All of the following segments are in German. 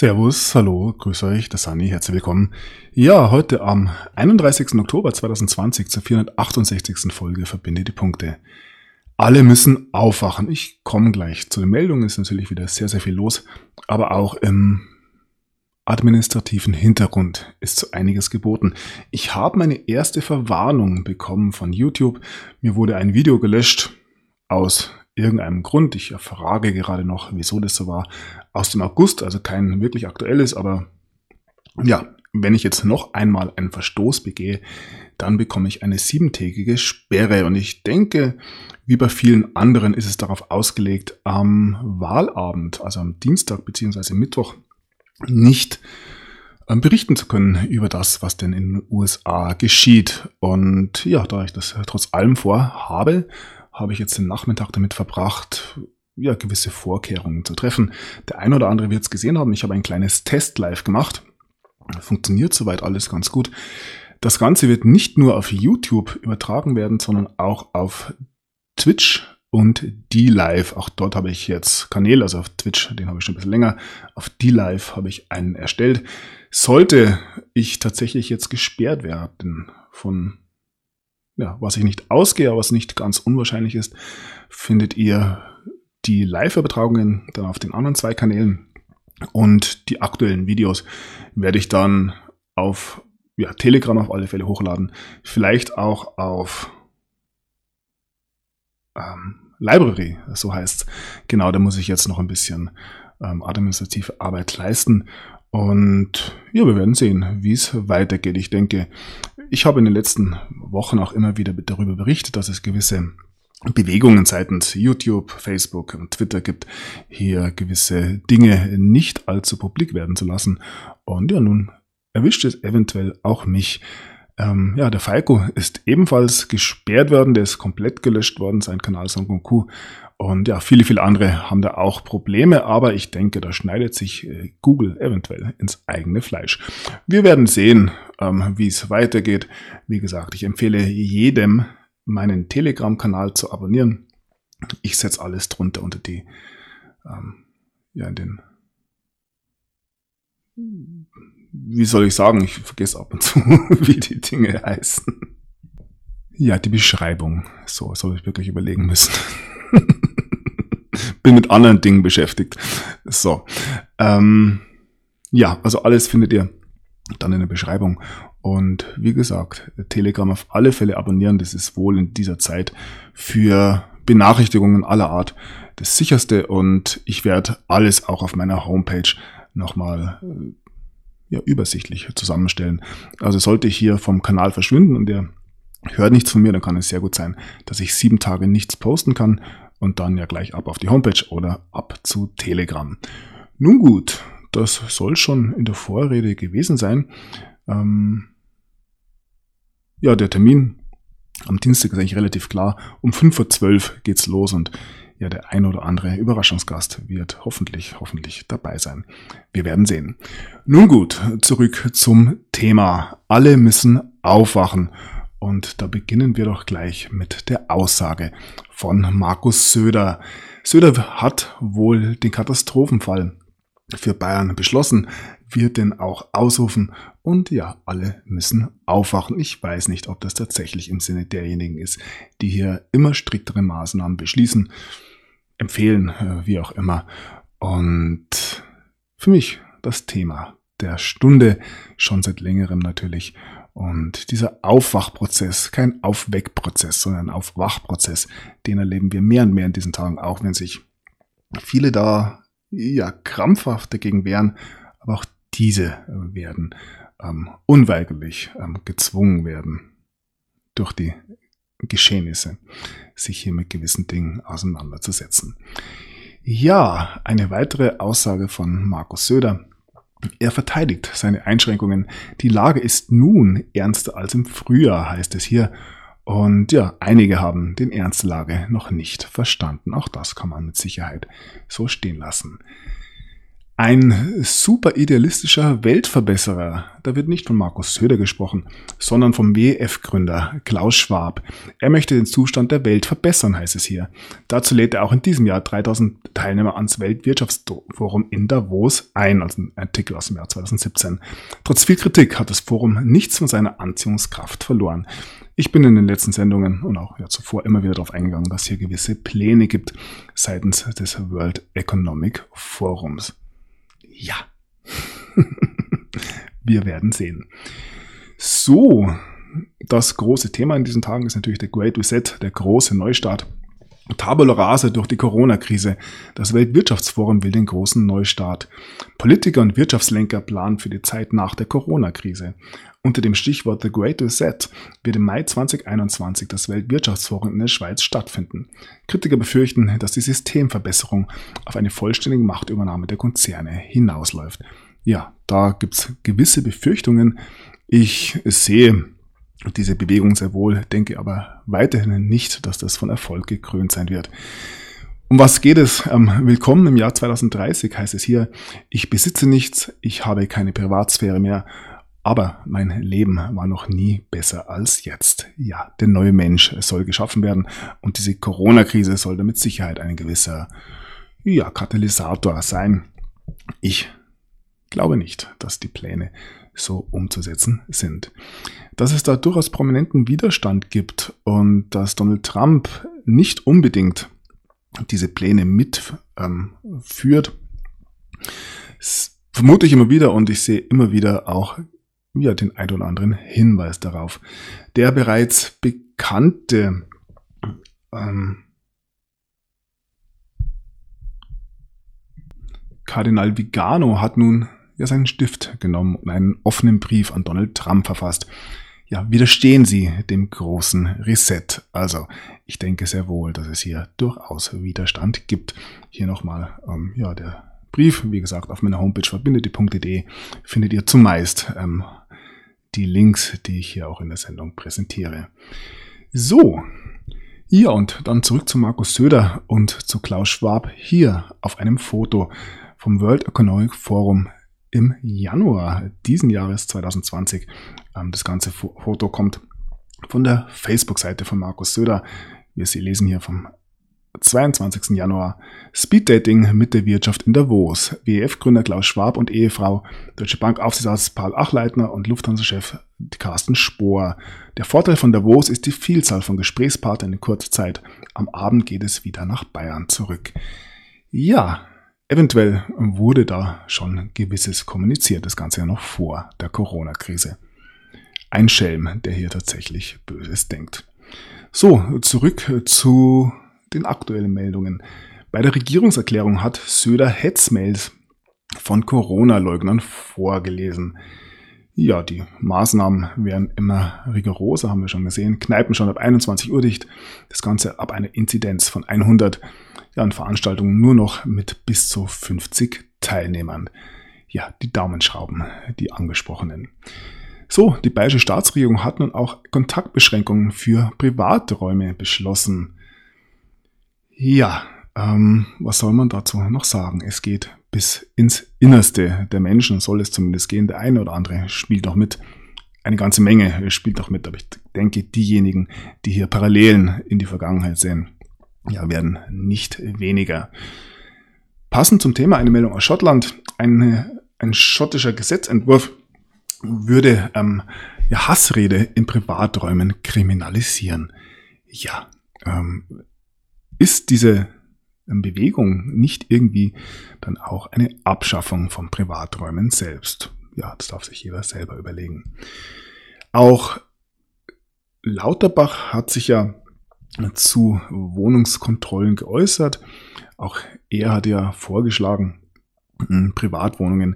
Servus, hallo, grüß euch, der Sani, herzlich willkommen. Ja, heute am 31. Oktober 2020 zur 468. Folge Verbinde die Punkte. Alle müssen aufwachen. Ich komme gleich zu den Meldungen, ist natürlich wieder sehr, sehr viel los, aber auch im administrativen Hintergrund ist so einiges geboten. Ich habe meine erste Verwarnung bekommen von YouTube. Mir wurde ein Video gelöscht aus irgendeinem Grund. Ich frage gerade noch, wieso das so war. Aus dem August, also kein wirklich aktuelles, aber ja, wenn ich jetzt noch einmal einen Verstoß begehe, dann bekomme ich eine 7-tägige Sperre. Und ich denke, wie bei vielen anderen ist es darauf ausgelegt, am Wahlabend, also am Dienstag bzw. Mittwoch, nicht berichten zu können über das, was denn in den USA geschieht. Und ja, da ich das trotz allem vorhabe, habe ich jetzt den Nachmittag damit verbracht, ja, gewisse Vorkehrungen zu treffen. Der eine oder andere wird es gesehen haben, ich habe ein kleines Test-Live gemacht. Funktioniert soweit alles ganz gut. Das Ganze wird nicht nur auf YouTube übertragen werden, sondern auch auf Twitch und DLive. Auch dort habe ich jetzt Kanäle, also auf Twitch, den habe ich schon ein bisschen länger. Auf DLive habe ich einen erstellt. Sollte ich tatsächlich jetzt gesperrt werden von, ja, was ich nicht ausgehe, aber was nicht ganz unwahrscheinlich ist, findet ihr die Live-Übertragungen dann auf den anderen 2 Kanälen und die aktuellen Videos werde ich dann auf Telegram auf alle Fälle hochladen, vielleicht auch auf Library, so heißt's. Genau, da muss ich jetzt noch ein bisschen administrative Arbeit leisten. Und ja, wir werden sehen, wie es weitergeht. Ich denke, ich habe in den letzten Wochen auch immer wieder darüber berichtet, dass es gewisse Bewegungen seitens YouTube, Facebook und Twitter gibt, hier gewisse Dinge nicht allzu publik werden zu lassen. Und ja, nun erwischt es eventuell auch mich. Der Falco ist ebenfalls gesperrt worden, der ist komplett gelöscht worden, sein Kanal Son Goku. Und ja, viele andere haben da auch Probleme, aber ich denke, da schneidet sich Google eventuell ins eigene Fleisch. Wir werden sehen, wie es weitergeht. Wie gesagt, ich empfehle jedem, meinen Telegram-Kanal zu abonnieren. Ich setze alles drunter unter die, wie soll ich sagen, ich vergesse ab und zu, wie die Dinge heißen. Ja, die Beschreibung. So soll ich wirklich überlegen müssen. Bin mit anderen Dingen beschäftigt. So. Also alles findet ihr dann in der Beschreibung. Und wie gesagt, Telegram auf alle Fälle abonnieren. Das ist wohl in dieser Zeit für Benachrichtigungen aller Art das sicherste. Und ich werde alles auch auf meiner Homepage nochmal übersichtlich zusammenstellen. Also sollte ich hier vom Kanal verschwinden und ihr hört nichts von mir, dann kann es sehr gut sein, dass ich 7 Tage nichts posten kann und dann ja gleich ab auf die Homepage oder ab zu Telegram. Nun gut, das soll schon in der Vorrede gewesen sein. Der Termin am Dienstag ist eigentlich relativ klar. Um 5:12 Uhr geht's los und ja, der ein oder andere Überraschungsgast wird hoffentlich dabei sein. Wir werden sehen. Nun gut, zurück zum Thema. Alle müssen aufwachen. Und da beginnen wir doch gleich mit der Aussage von Markus Söder. Söder hat wohl den Katastrophenfall für Bayern beschlossen, wird den auch ausrufen und ja, alle müssen aufwachen. Ich weiß nicht, ob das tatsächlich im Sinne derjenigen ist, die hier immer striktere Maßnahmen beschließen, empfehlen, wie auch immer. Und für mich das Thema der Stunde, schon seit längerem natürlich. Und dieser Aufwachprozess, kein Aufweckprozess, sondern ein Aufwachprozess, den erleben wir mehr und mehr in diesen Tagen, auch wenn sich viele da krampfhaft dagegen wehren, aber auch diese werden unweigerlich gezwungen werden, durch die Geschehnisse sich hier mit gewissen Dingen auseinanderzusetzen. Ja, eine weitere Aussage von Markus Söder. Er verteidigt seine Einschränkungen. Die Lage ist nun ernster als im Frühjahr, heißt es hier. Und ja, einige haben den Ernst der Lage noch nicht verstanden. Auch das kann man mit Sicherheit so stehen lassen. Ein super idealistischer Weltverbesserer. Da wird nicht von Markus Söder gesprochen, sondern vom WEF-Gründer Klaus Schwab. Er möchte den Zustand der Welt verbessern, heißt es hier. Dazu lädt er auch in diesem Jahr 3000 Teilnehmer ans Weltwirtschaftsforum in Davos ein, also ein Artikel aus dem Jahr 2017. Trotz viel Kritik hat das Forum nichts von seiner Anziehungskraft verloren. Ich bin in den letzten Sendungen und auch zuvor immer wieder darauf eingegangen, dass hier gewisse Pläne gibt seitens des World Economic Forums. Ja, wir werden sehen. So, das große Thema in diesen Tagen ist natürlich der Great Reset, der große Neustart. Tabula rasa durch die Corona-Krise. Das Weltwirtschaftsforum will den großen Neustart. Politiker und Wirtschaftslenker planen für die Zeit nach der Corona-Krise. Unter dem Stichwort The Great Reset wird im Mai 2021 das Weltwirtschaftsforum in der Schweiz stattfinden. Kritiker befürchten, dass die Systemverbesserung auf eine vollständige Machtübernahme der Konzerne hinausläuft. Ja, da gibt's gewisse Befürchtungen. Ich sehe diese Bewegung sehr wohl, denke aber weiterhin nicht, dass das von Erfolg gekrönt sein wird. Um was geht es? Willkommen im Jahr 2030 heißt es hier, ich besitze nichts, ich habe keine Privatsphäre mehr, aber mein Leben war noch nie besser als jetzt. Ja, der neue Mensch soll geschaffen werden und diese Corona-Krise soll da mit Sicherheit ein gewisser Katalysator sein. Ich glaube nicht, dass die Pläne so umzusetzen sind. Dass es da durchaus prominenten Widerstand gibt und dass Donald Trump nicht unbedingt diese Pläne mitführt, vermute ich immer wieder und ich sehe immer wieder auch den ein oder anderen Hinweis darauf. Der bereits bekannte Kardinal Vigano hat nun seinen Stift genommen und einen offenen Brief an Donald Trump verfasst. Ja, widerstehen Sie dem großen Reset. Also, ich denke sehr wohl, dass es hier durchaus Widerstand gibt. Hier nochmal, der Brief, wie gesagt, auf meiner Homepage verbindete.de findet ihr zumeist die Links, die ich hier auch in der Sendung präsentiere. So, ja, und dann zurück zu Markus Söder und zu Klaus Schwab hier auf einem Foto vom World Economic Forum im Januar diesen Jahres 2020. Das ganze Foto kommt von der Facebook-Seite von Markus Söder. Wir lesen hier vom 22. Januar. Speeddating mit der Wirtschaft in Davos. WEF-Gründer Klaus Schwab und Ehefrau, Deutsche Bank-Aufsichtsrat Paul Achleitner und Lufthansa-Chef Carsten Spohr. Der Vorteil von Davos ist die Vielzahl von Gesprächspartnern in kurzer Zeit. Am Abend geht es wieder nach Bayern zurück. Ja, eventuell wurde da schon Gewisses kommuniziert, das Ganze ja noch vor der Corona-Krise. Ein Schelm, der hier tatsächlich Böses denkt. So, zurück zu den aktuellen Meldungen. Bei der Regierungserklärung hat Söder Hetzmails von Corona-Leugnern vorgelesen. Ja, die Maßnahmen werden immer rigoroser, haben wir schon gesehen. Kneipen schon ab 21 Uhr dicht. Das Ganze ab einer Inzidenz von 100. Ja, und Veranstaltungen nur noch mit bis zu 50 Teilnehmern. Ja, die Daumenschrauben, die angesprochenen. So, die bayerische Staatsregierung hat nun auch Kontaktbeschränkungen für private Räume beschlossen. Ja, was soll man dazu noch sagen? Es geht bis ins Innerste der Menschen, soll es zumindest gehen. Der eine oder andere spielt noch mit. Eine ganze Menge spielt noch mit, aber ich denke, diejenigen, die hier Parallelen in die Vergangenheit sehen, werden nicht weniger. Passend zum Thema eine Meldung aus Schottland. Ein schottischer Gesetzentwurf würde Hassrede in Privaträumen kriminalisieren. Ja, ist diese Bewegung nicht irgendwie dann auch eine Abschaffung von Privaträumen selbst? Ja, das darf sich jeder selber überlegen. Auch Lauterbach hat sich ja zu Wohnungskontrollen geäußert. Auch er hat ja vorgeschlagen, Privatwohnungen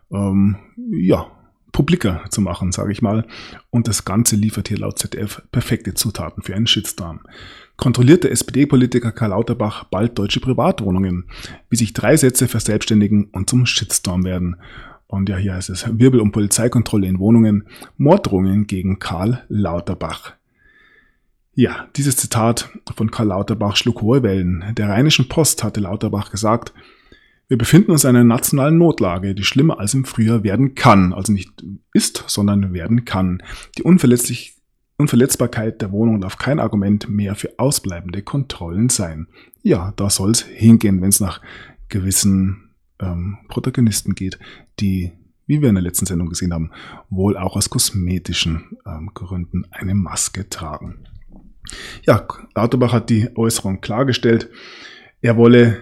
publiker zu machen, sage ich mal. Und das Ganze liefert hier laut ZDF perfekte Zutaten für einen Shitstorm. Kontrolliert der SPD-Politiker Karl Lauterbach bald deutsche Privatwohnungen, wie sich 3 Sätze verselbstständigen und zum Shitstorm werden. Und ja, hier heißt es Wirbel um Polizeikontrolle in Wohnungen, Morddrohungen gegen Karl Lauterbach. Ja, dieses Zitat von Karl Lauterbach schlug hohe Wellen. Der Rheinischen Post hatte Lauterbach gesagt, Wir befinden uns in einer nationalen Notlage, die schlimmer als im Frühjahr werden kann. Also nicht ist, sondern werden kann. Die Unverletzbarkeit der Wohnung darf kein Argument mehr für ausbleibende Kontrollen sein. Ja, da soll es hingehen, wenn es nach gewissen Protagonisten geht, die, wie wir in der letzten Sendung gesehen haben, wohl auch aus kosmetischen Gründen eine Maske tragen. Ja, Lauterbach hat die Äußerung klargestellt. Er wolle,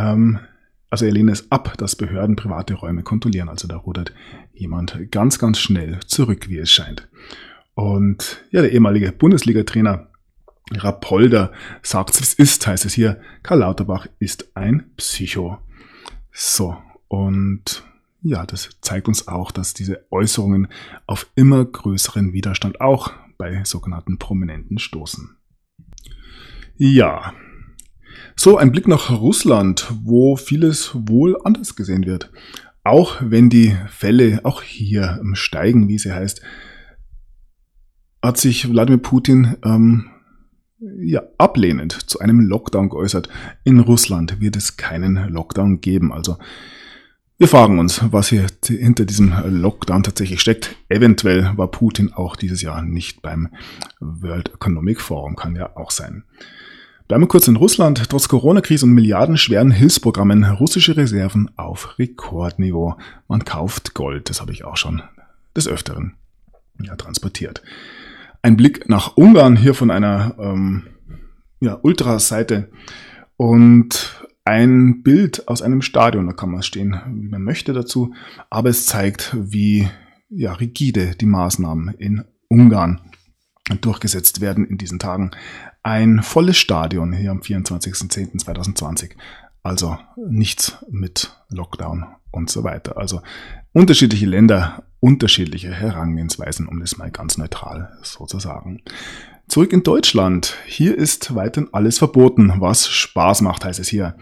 er lehne es ab, dass Behörden private Räume kontrollieren. Also da rudert jemand ganz, ganz schnell zurück, wie es scheint. Und ja, der ehemalige Bundesliga-Trainer Rapolda sagt, es ist, heißt es hier, Karl Lauterbach ist ein Psycho. So, und ja, das zeigt uns auch, dass diese Äußerungen auf immer größeren Widerstand auch bei sogenannten Prominenten stoßen. Ja, so ein Blick nach Russland, wo vieles wohl anders gesehen wird. Auch wenn die Fälle auch hier steigen, wie sie heißt, hat sich Wladimir Putin ablehnend zu einem Lockdown geäußert. In Russland wird es keinen Lockdown geben. Also wir fragen uns, was hier hinter diesem Lockdown tatsächlich steckt. Eventuell war Putin auch dieses Jahr nicht beim World Economic Forum, kann ja auch sein. Bleiben wir kurz in Russland. Trotz Corona-Krise und milliardenschweren Hilfsprogrammen russische Reserven auf Rekordniveau. Man kauft Gold, das habe ich auch schon des Öfteren transportiert. Ein Blick nach Ungarn hier von einer Ultraseite und ein Bild aus einem Stadion, da kann man stehen, wie man möchte dazu, aber es zeigt, wie rigide die Maßnahmen in Ungarn durchgesetzt werden in diesen Tagen. Ein volles Stadion hier am 24.10.2020, also nichts mit Lockdown und so weiter. Also unterschiedliche Länder, unterschiedliche Herangehensweisen, um das mal ganz neutral so zu sagen. Zurück in Deutschland. Hier ist weiterhin alles verboten, was Spaß macht, heißt es hier.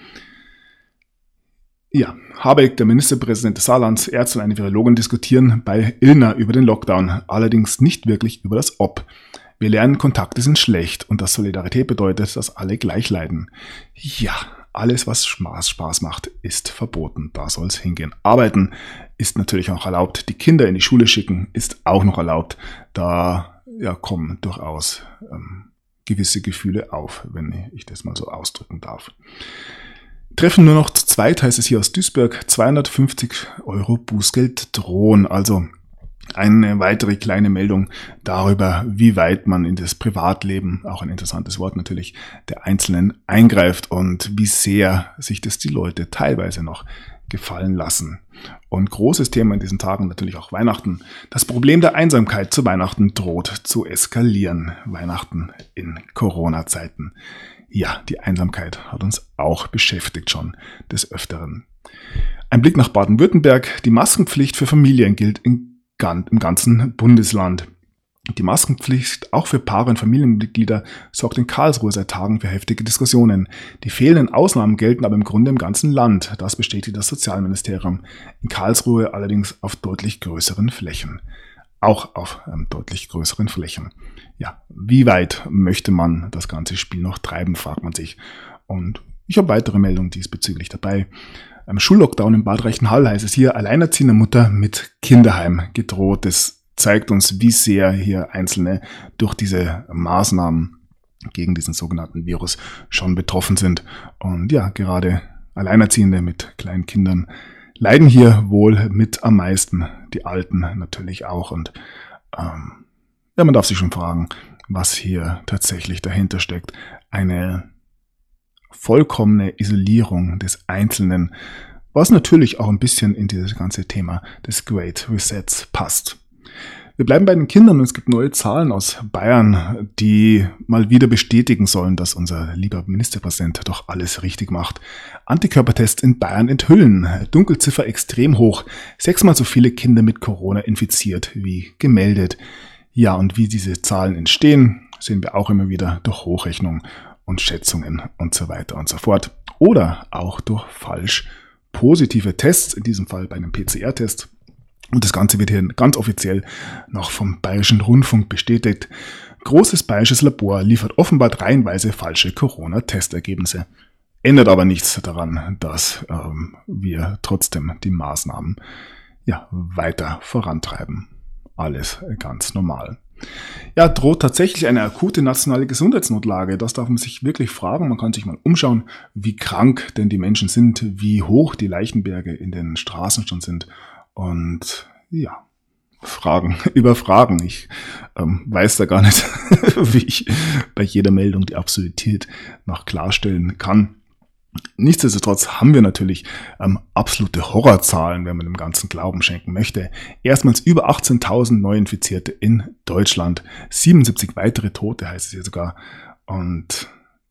Ja, Habeck, der Ministerpräsident des Saarlands, Ärzte und eine Virologin diskutieren bei Illner über den Lockdown, allerdings nicht wirklich über das Ob. Wir lernen, Kontakte sind schlecht und dass Solidarität bedeutet, dass alle gleich leiden. Ja, alles, was Spaß macht, ist verboten. Da soll es hingehen. Arbeiten ist natürlich auch erlaubt. Die Kinder in die Schule schicken ist auch noch erlaubt. Da kommen durchaus gewisse Gefühle auf, wenn ich das mal so ausdrücken darf. Treffen nur noch zu zweit, heißt es hier aus Duisburg. 250 € Bußgeld drohen. Also eine weitere kleine Meldung darüber, wie weit man in das Privatleben, auch ein interessantes Wort natürlich, der Einzelnen eingreift und wie sehr sich das die Leute teilweise noch gefallen lassen. Und großes Thema in diesen Tagen natürlich auch Weihnachten. Das Problem der Einsamkeit zu Weihnachten droht zu eskalieren. Weihnachten in Corona-Zeiten. Ja, die Einsamkeit hat uns auch beschäftigt schon des Öfteren. Ein Blick nach Baden-Württemberg. Die Maskenpflicht für Familien gilt im ganzen Bundesland. Die Maskenpflicht auch für Paare und Familienmitglieder sorgt in Karlsruhe seit Tagen für heftige Diskussionen. Die fehlenden Ausnahmen gelten aber im Grunde im ganzen Land. Das bestätigt das Sozialministerium. In Karlsruhe allerdings auf deutlich größeren Flächen. Auch auf deutlich größeren Flächen. Ja, wie weit möchte man das ganze Spiel noch treiben, fragt man sich. Und ich habe weitere Meldungen diesbezüglich dabei. Am Schullockdown in Bad Reichenhall heißt es hier, alleinerziehende Mutter mit Kinderheim gedroht. Das zeigt uns, wie sehr hier Einzelne durch diese Maßnahmen gegen diesen sogenannten Virus schon betroffen sind. Und ja, gerade Alleinerziehende mit kleinen Kindern leiden hier wohl mit am meisten. Die Alten natürlich auch. Und man darf sich schon fragen, was hier tatsächlich dahinter steckt. Eine vollkommene Isolierung des Einzelnen, was natürlich auch ein bisschen in dieses ganze Thema des Great Resets passt. Wir bleiben bei den Kindern und es gibt neue Zahlen aus Bayern, die mal wieder bestätigen sollen, dass unser lieber Ministerpräsident doch alles richtig macht. Antikörpertests in Bayern enthüllen, Dunkelziffer extrem hoch, 6-mal so viele Kinder mit Corona infiziert wie gemeldet. Ja, und wie diese Zahlen entstehen, sehen wir auch immer wieder durch Hochrechnung und Schätzungen und so weiter und so fort. Oder auch durch falsch positive Tests, in diesem Fall bei einem PCR-Test. Und das Ganze wird hier ganz offiziell noch vom Bayerischen Rundfunk bestätigt. Großes bayerisches Labor liefert offenbar reihenweise falsche Corona-Testergebnisse. Ändert aber nichts daran, dass wir trotzdem die Maßnahmen weiter vorantreiben. Alles ganz normal. Ja, droht tatsächlich eine akute nationale Gesundheitsnotlage. Das darf man sich wirklich fragen. Man kann sich mal umschauen, wie krank denn die Menschen sind, wie hoch die Leichenberge in den Straßen schon sind. Und Fragen über Fragen. Ich weiß da gar nicht, wie ich bei jeder Meldung die Absurdität noch klarstellen kann. Nichtsdestotrotz haben wir natürlich absolute Horrorzahlen, wenn man dem Ganzen Glauben schenken möchte. Erstmals über 18.000 Neuinfizierte in Deutschland, 77 weitere Tote heißt es hier sogar. Und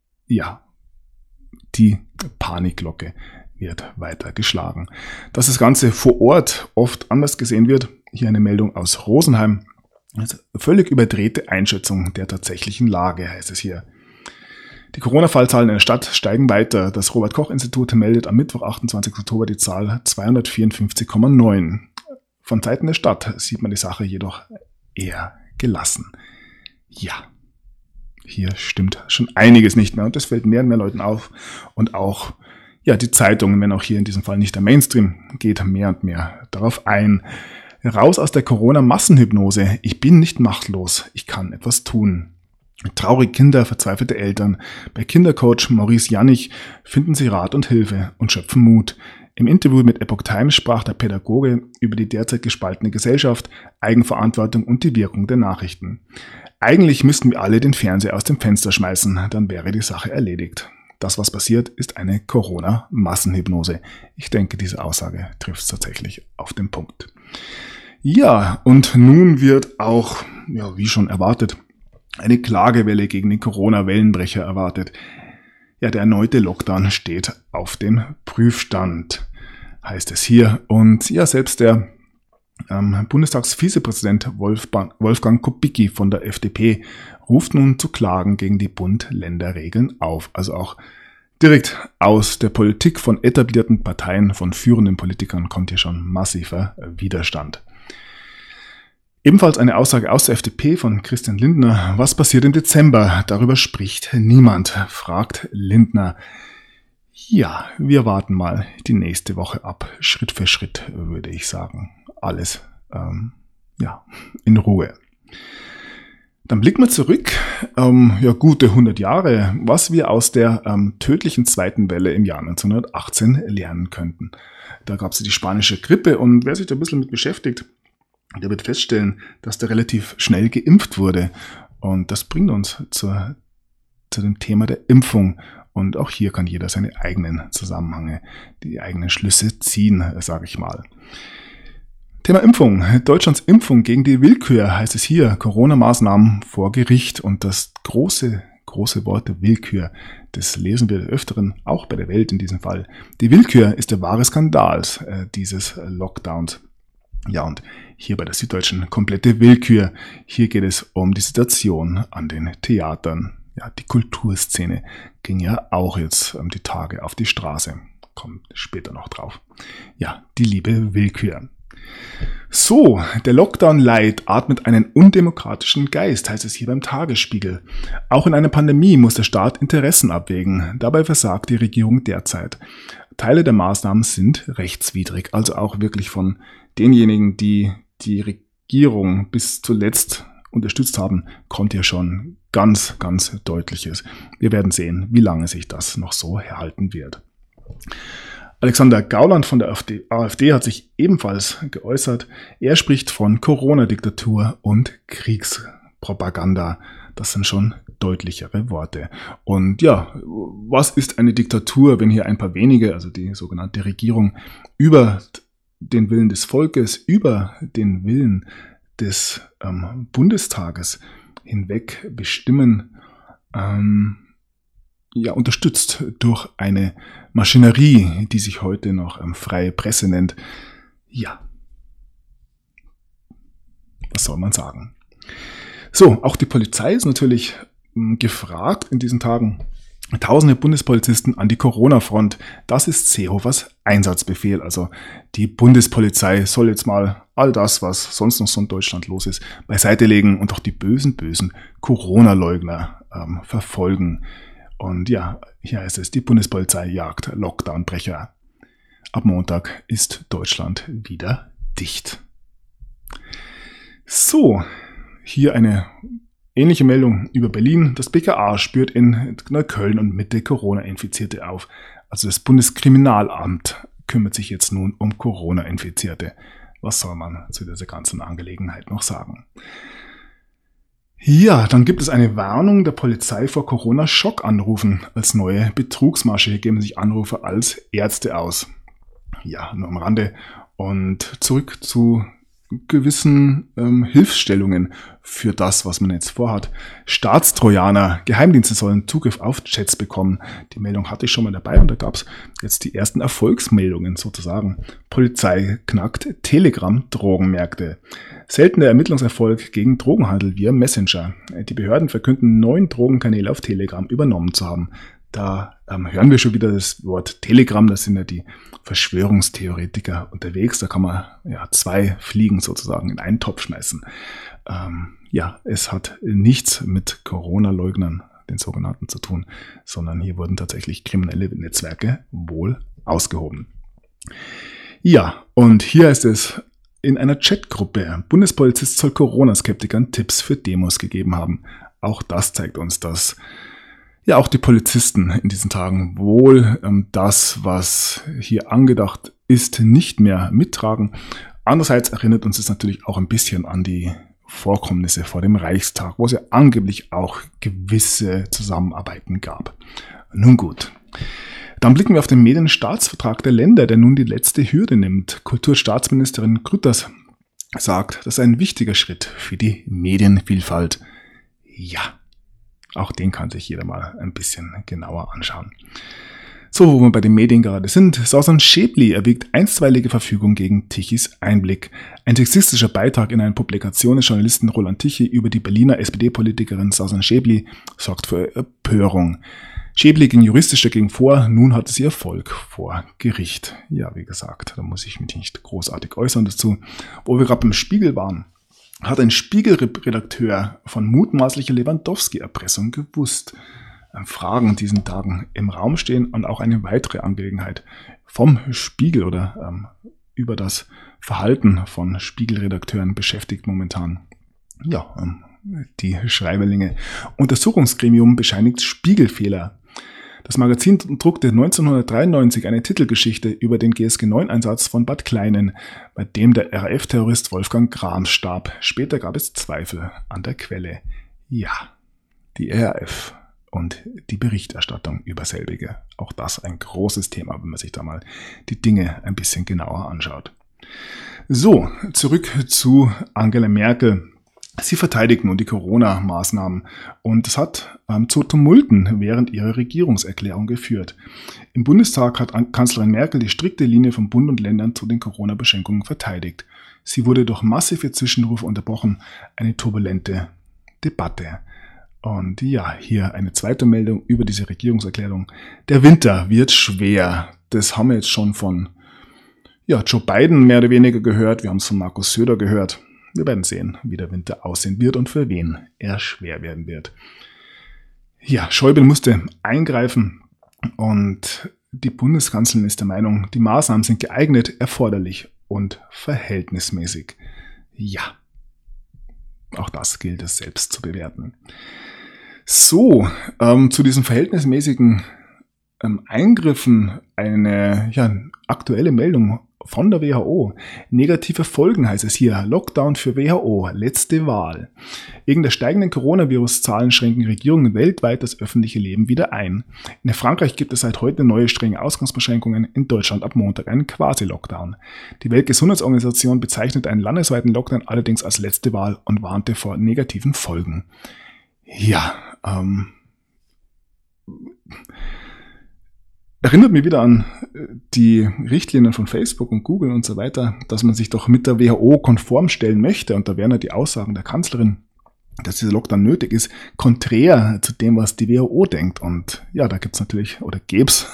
die Panikglocke wird weiter geschlagen. Dass das Ganze vor Ort oft anders gesehen wird, hier eine Meldung aus Rosenheim. Also völlig überdrehte Einschätzung der tatsächlichen Lage heißt es hier. Die Corona-Fallzahlen in der Stadt steigen weiter. Das Robert-Koch-Institut meldet am Mittwoch, 28. Oktober, die Zahl 254,9. Von Seiten der Stadt sieht man die Sache jedoch eher gelassen. Ja, hier stimmt schon einiges nicht mehr und das fällt mehr und mehr Leuten auf. Und auch die Zeitungen, wenn auch hier in diesem Fall nicht der Mainstream, geht mehr und mehr darauf ein. Raus aus der Corona-Massenhypnose. Ich bin nicht machtlos. Ich kann etwas tun. Traurige Kinder, verzweifelte Eltern. Bei Kindercoach Maurice Janich finden sie Rat und Hilfe und schöpfen Mut. Im Interview mit Epoch Times sprach der Pädagoge über die derzeit gespaltene Gesellschaft, Eigenverantwortung und die Wirkung der Nachrichten. Eigentlich müssten wir alle den Fernseher aus dem Fenster schmeißen, dann wäre die Sache erledigt. Das, was passiert, ist eine Corona-Massenhypnose. Ich denke, diese Aussage trifft es tatsächlich auf den Punkt. Ja, und nun wird auch, wie schon erwartet, eine Klagewelle gegen den Corona-Wellenbrecher erwartet. Ja, der erneute Lockdown steht auf dem Prüfstand, heißt es hier. Und selbst der Bundestagsvizepräsident Wolfgang Kubicki von der FDP ruft nun zu Klagen gegen die Bund-Länder-Regeln auf. Also auch direkt aus der Politik von etablierten Parteien, von führenden Politikern kommt hier schon massiver Widerstand. Ebenfalls eine Aussage aus der FDP von Christian Lindner. Was passiert im Dezember? Darüber spricht niemand, fragt Lindner. Ja, wir warten mal die nächste Woche ab. Schritt für Schritt, würde ich sagen. Alles in Ruhe. Dann blicken wir zurück, gute 100 Jahre, was wir aus der tödlichen zweiten Welle im Jahr 1918 lernen könnten. Da gab es die spanische Grippe und wer sich da ein bisschen mit beschäftigt, der wird feststellen, dass da relativ schnell geimpft wurde. Und das bringt uns zu dem Thema der Impfung. Und auch hier kann jeder seine eigenen Zusammenhänge, die eigenen Schlüsse ziehen, sage ich mal. Thema Impfung. Deutschlands Impfung gegen die Willkür heißt es hier. Corona-Maßnahmen vor Gericht. Und das große Wort der Willkür, das lesen wir des Öfteren, auch bei der Welt in diesem Fall. Die Willkür ist der wahre Skandal dieses Lockdowns. Ja, und hier bei der Süddeutschen komplette Willkür. Hier geht es um die Situation an den Theatern. Ja, die Kulturszene ging ja auch jetzt die Tage auf die Straße. Kommt später noch drauf. Ja, die liebe Willkür. So, der Lockdown Light atmet einen undemokratischen Geist, heißt es hier beim Tagesspiegel. Auch in einer Pandemie muss der Staat Interessen abwägen. Dabei versagt die Regierung derzeit. Teile der Maßnahmen sind rechtswidrig, also auch wirklich von denjenigen, die die Regierung bis zuletzt unterstützt haben, kommt hier schon ganz, ganz Deutliches. Wir werden sehen, wie lange sich das noch so erhalten wird. Alexander Gauland von der AfD hat sich ebenfalls geäußert. Er spricht von Corona-Diktatur und Kriegspropaganda. Das sind schon deutlichere Worte. Und was ist eine Diktatur, wenn hier ein paar wenige, also die sogenannte Regierung, über den Willen des Volkes, über den Willen des Bundestages hinweg bestimmen, unterstützt durch eine Maschinerie, die sich heute noch freie Presse nennt. Ja, was soll man sagen? So, auch die Polizei ist natürlich gefragt in diesen Tagen. Tausende Bundespolizisten an die Corona-Front. Das ist Seehofers Einsatzbefehl. Also die Bundespolizei soll jetzt mal all das, was sonst noch so in Deutschland los ist, beiseite legen und auch die bösen Corona-Leugner verfolgen. Und ja, hier heißt es, die Bundespolizei jagt Lockdownbrecher. Ab Montag ist Deutschland wieder dicht. So, hier eine ähnliche Meldung über Berlin. Das BKA spürt in Neukölln und Mitte Corona-Infizierte auf. Also das Bundeskriminalamt kümmert sich jetzt nun um Corona-Infizierte. Was soll man zu dieser ganzen Angelegenheit noch sagen? Ja, dann gibt es eine Warnung der Polizei vor Corona-Schockanrufen. Als neue Betrugsmasche. Hier geben sich Anrufer als Ärzte aus. Ja, nur am Rande. Und zurück zu gewissen Hilfsstellungen für das, was man jetzt vorhat. Staatstrojaner, Geheimdienste sollen Zugriff auf Chats bekommen. Die Meldung hatte ich schon mal dabei und da gab es jetzt die ersten Erfolgsmeldungen sozusagen. Polizei knackt Telegram-Drogenmärkte. Seltener Ermittlungserfolg gegen Drogenhandel via Messenger. Die Behörden verkünden 9 Drogenkanäle auf Telegram übernommen zu haben. Da hören wir schon wieder das Wort Telegram, das sind ja die Verschwörungstheoretiker unterwegs. Da kann man ja 2 Fliegen sozusagen in einen Topf schmeißen. Ja, es hat nichts mit Corona-Leugnern, den sogenannten, zu tun, sondern hier wurden tatsächlich kriminelle Netzwerke wohl ausgehoben. Ja, und hier ist es in einer Chatgruppe. Bundespolizist soll Corona-Skeptikern Tipps für Demos gegeben haben. Auch das zeigt uns, dass ja auch die Polizisten in diesen Tagen wohl das, was hier angedacht ist, nicht mehr mittragen. Andererseits erinnert uns es natürlich auch ein bisschen an die Vorkommnisse vor dem Reichstag, wo es ja angeblich auch gewisse Zusammenarbeiten gab. Nun gut. Dann blicken wir auf den Medienstaatsvertrag der Länder, der nun die letzte Hürde nimmt. Kulturstaatsministerin Grütters sagt, das ist ein wichtiger Schritt für die Medienvielfalt. Ja. Auch den kann sich jeder mal ein bisschen genauer anschauen. So, wo wir bei den Medien gerade sind. Sausan Schäbli erwägt einstweilige Verfügung gegen Tichys Einblick. Ein sexistischer Beitrag in einer Publikation des Journalisten Roland Tichy über die Berliner SPD-Politikerin Sausan Schäbli sorgt für Empörung. Schäbli ging juristisch dagegen vor, nun hatte sie Erfolg vor Gericht. Ja, wie gesagt, da muss ich mich nicht großartig äußern dazu. Wo wir gerade beim Spiegel waren, hat ein Spiegel-Redakteur von mutmaßlicher Lewandowski-Erpressung gewusst. Fragen in diesen Tagen im Raum stehen und auch eine weitere Angelegenheit vom Spiegel oder über das Verhalten von Spiegel-Redakteuren beschäftigt momentan. Ja, die Schreiberlinge. Untersuchungsgremium bescheinigt Spiegelfehler. Das Magazin druckte 1993 eine Titelgeschichte über den GSG-9-Einsatz von Bad Kleinen, bei dem der RAF-Terrorist Wolfgang Grams starb. Später gab es Zweifel an der Quelle. Ja, die RAF und die Berichterstattung über selbige. Auch das ein großes Thema, wenn man sich da mal die Dinge ein bisschen genauer anschaut. So, zurück zu Angela Merkel. Sie verteidigt nun die Corona-Maßnahmen und das hat zu Tumulten während ihrer Regierungserklärung geführt. Im Bundestag hat Kanzlerin Merkel die strikte Linie von Bund und Ländern zu den Corona-Beschränkungen verteidigt. Sie wurde durch massive Zwischenrufe unterbrochen, eine turbulente Debatte. Und ja, hier eine zweite Meldung über diese Regierungserklärung. Der Winter wird schwer. Das haben wir jetzt schon von Joe Biden mehr oder weniger gehört. Wir haben es von Markus Söder gehört. Wir werden sehen, wie der Winter aussehen wird und für wen er schwer werden wird. Ja, Schäuble musste eingreifen und die Bundeskanzlerin ist der Meinung, die Maßnahmen sind geeignet, erforderlich und verhältnismäßig. Ja, auch das gilt es selbst zu bewerten. So, zu diesen verhältnismäßigen Eingriffen eine aktuelle Meldung von der WHO. Negative Folgen heißt es hier. Lockdown für WHO. Letzte Wahl. Wegen der steigenden Coronavirus-Zahlen schränken Regierungen weltweit das öffentliche Leben wieder ein. In Frankreich gibt es seit heute neue strenge Ausgangsbeschränkungen. In Deutschland ab Montag einen Quasi-Lockdown. Die Weltgesundheitsorganisation bezeichnet einen landesweiten Lockdown allerdings als letzte Wahl und warnte vor negativen Folgen. Ja, erinnert mich wieder an die Richtlinien von Facebook und Google und so weiter, dass man sich doch mit der WHO konform stellen möchte. Und da wären ja die Aussagen der Kanzlerin, dass dieser Lockdown nötig ist, konträr zu dem, was die WHO denkt. Und ja, da gibt's natürlich, oder gäb's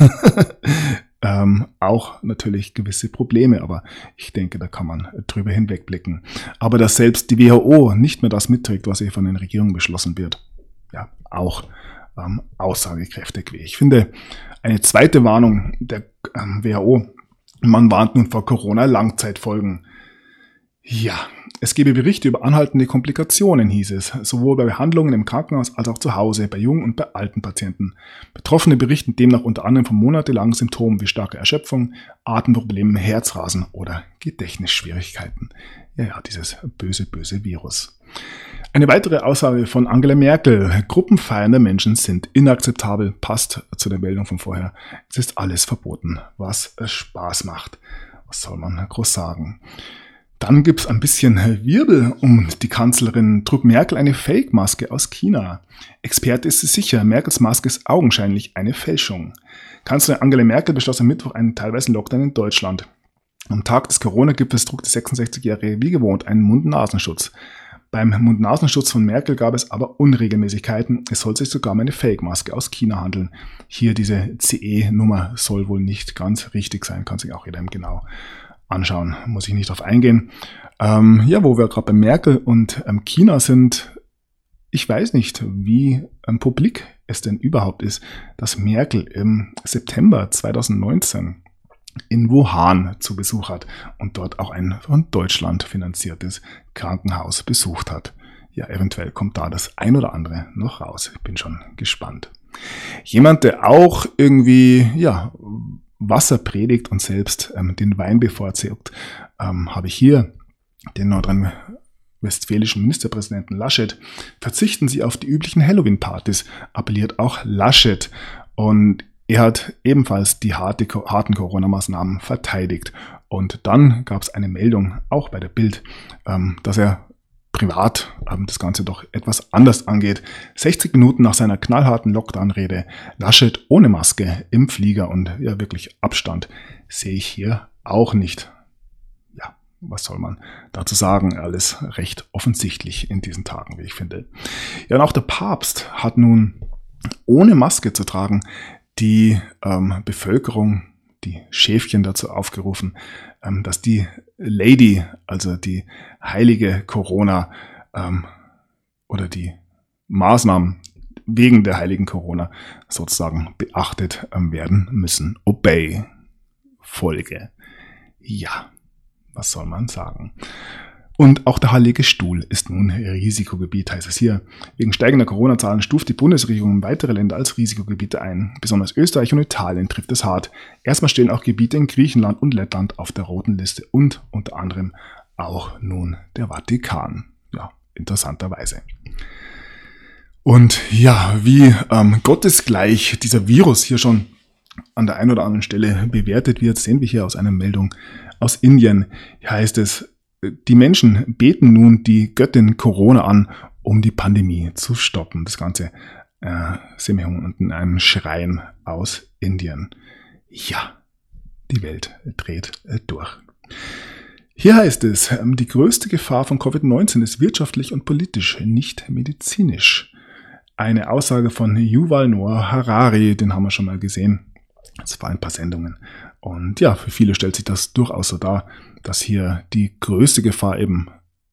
auch natürlich gewisse Probleme. Aber ich denke, da kann man drüber hinwegblicken. Aber dass selbst die WHO nicht mehr das mitträgt, was hier von den Regierungen beschlossen wird, ja, auch aussagekräftig, wie ich finde. Eine zweite Warnung der WHO. Man warnt nun vor Corona-Langzeitfolgen. Ja, es gebe Berichte über anhaltende Komplikationen, hieß es, sowohl bei Behandlungen im Krankenhaus als auch zu Hause, bei jungen und bei alten Patienten. Betroffene berichten demnach unter anderem von monatelangen Symptomen wie starke Erschöpfung, Atemproblemen, Herzrasen oder Gedächtnisschwierigkeiten. Ja, dieses böse, böse Virus. Eine weitere Aussage von Angela Merkel. Gruppenfeiern der Menschen sind inakzeptabel, passt zu der Meldung von vorher. Es ist alles verboten, was Spaß macht. Was soll man groß sagen? Dann gibt's ein bisschen Wirbel um die Kanzlerin. Trug Merkel eine Fake-Maske aus China. Experte ist sicher, Merkels Maske ist augenscheinlich eine Fälschung. Kanzlerin Angela Merkel beschloss am Mittwoch einen teilweisen Lockdown in Deutschland. Am Tag des Corona-Gipfels trug die 66-Jährige wie gewohnt einen Mund-Nasenschutz. Beim Mund-Nasenschutz von Merkel gab es aber Unregelmäßigkeiten. Es soll sich sogar um eine Fake-Maske aus China handeln. Hier diese CE-Nummer soll wohl nicht ganz richtig sein, kann sich auch jeder genau anschauen, muss ich nicht drauf eingehen. Wo wir gerade bei Merkel und China sind, ich weiß nicht, wie publik es denn überhaupt ist, dass Merkel im September 2019 in Wuhan zu Besuch hat und dort auch ein von Deutschland finanziertes Krankenhaus besucht hat. Ja, eventuell kommt da das ein oder andere noch raus. Ich bin schon gespannt. Jemand, der auch irgendwie, Wasser predigt und selbst den Wein bevorzugt, habe ich hier den nordrhein-westfälischen Ministerpräsidenten Laschet. Verzichten Sie auf die üblichen Halloween-Partys, appelliert auch Laschet. Und er hat ebenfalls die harten Corona-Maßnahmen verteidigt. Und dann gab es eine Meldung, auch bei der Bild, dass er privat das Ganze doch etwas anders angeht. 60 Minuten nach seiner knallharten Lockdown-Rede, Laschet ohne Maske im Flieger und wirklich Abstand sehe ich hier auch nicht. Ja, was soll man dazu sagen? Alles recht offensichtlich in diesen Tagen, wie ich finde. Ja, und auch der Papst hat nun ohne Maske zu tragen die Bevölkerung, die Schäfchen dazu aufgerufen, dass die Lady, also die heilige Corona oder die Maßnahmen wegen der heiligen Corona sozusagen beachtet werden müssen. Obey, Folge. Ja, was soll man sagen? Und auch der Heilige Stuhl ist nun Risikogebiet, heißt es hier. Wegen steigender Corona-Zahlen stuft die Bundesregierung weitere Länder als Risikogebiete ein. Besonders Österreich und Italien trifft es hart. Erstmal stehen auch Gebiete in Griechenland und Lettland auf der roten Liste und unter anderem auch nun der Vatikan. Ja, interessanterweise. Und ja, wie gottesgleich dieser Virus hier schon an der einen oder anderen Stelle bewertet wird, sehen wir hier aus einer Meldung aus Indien. Hier heißt es, die Menschen beten nun die Göttin Corona an, um die Pandemie zu stoppen. Das Ganze sehen wir unten in einem Schrein aus Indien. Ja, die Welt dreht durch. Hier heißt es, die größte Gefahr von Covid-19 ist wirtschaftlich und politisch, nicht medizinisch. Eine Aussage von Yuval Noah Harari, den haben wir schon mal gesehen. Das war ein paar Sendungen. Und ja, für viele stellt sich das durchaus so dar, dass hier die größte Gefahr eben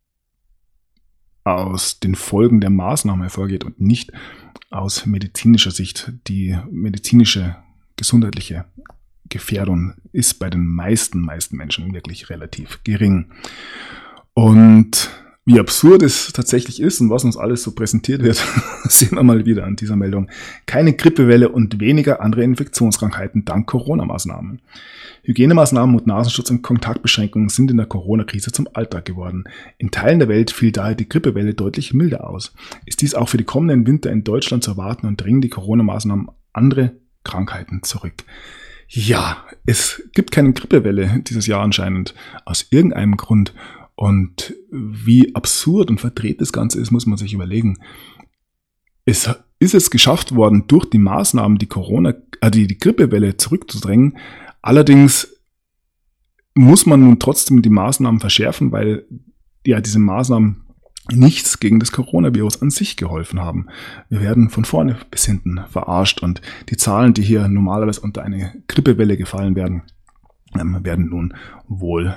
aus den Folgen der Maßnahmen hervorgeht und nicht aus medizinischer Sicht. Die medizinische, gesundheitliche Gefährdung ist bei den meisten Menschen wirklich relativ gering. Und wie absurd es tatsächlich ist und was uns alles so präsentiert wird, sehen wir mal wieder an dieser Meldung. Keine Grippewelle und weniger andere Infektionskrankheiten dank Corona-Maßnahmen. Hygienemaßnahmen und Nasenschutz und Kontaktbeschränkungen sind in der Corona-Krise zum Alltag geworden. In Teilen der Welt fiel daher die Grippewelle deutlich milder aus. Ist dies auch für die kommenden Winter in Deutschland zu erwarten und dringen die Corona-Maßnahmen andere Krankheiten zurück? Ja, es gibt keine Grippewelle dieses Jahr anscheinend, aus irgendeinem Grund. Und wie absurd und verdreht das Ganze ist, muss man sich überlegen. Es ist geschafft worden, durch die Maßnahmen die Grippewelle zurückzudrängen. Allerdings muss man nun trotzdem die Maßnahmen verschärfen, weil ja diese Maßnahmen nichts gegen das Coronavirus an sich geholfen haben. Wir werden von vorne bis hinten verarscht und die Zahlen, die hier normalerweise unter eine Grippewelle gefallen werden, werden nun wohl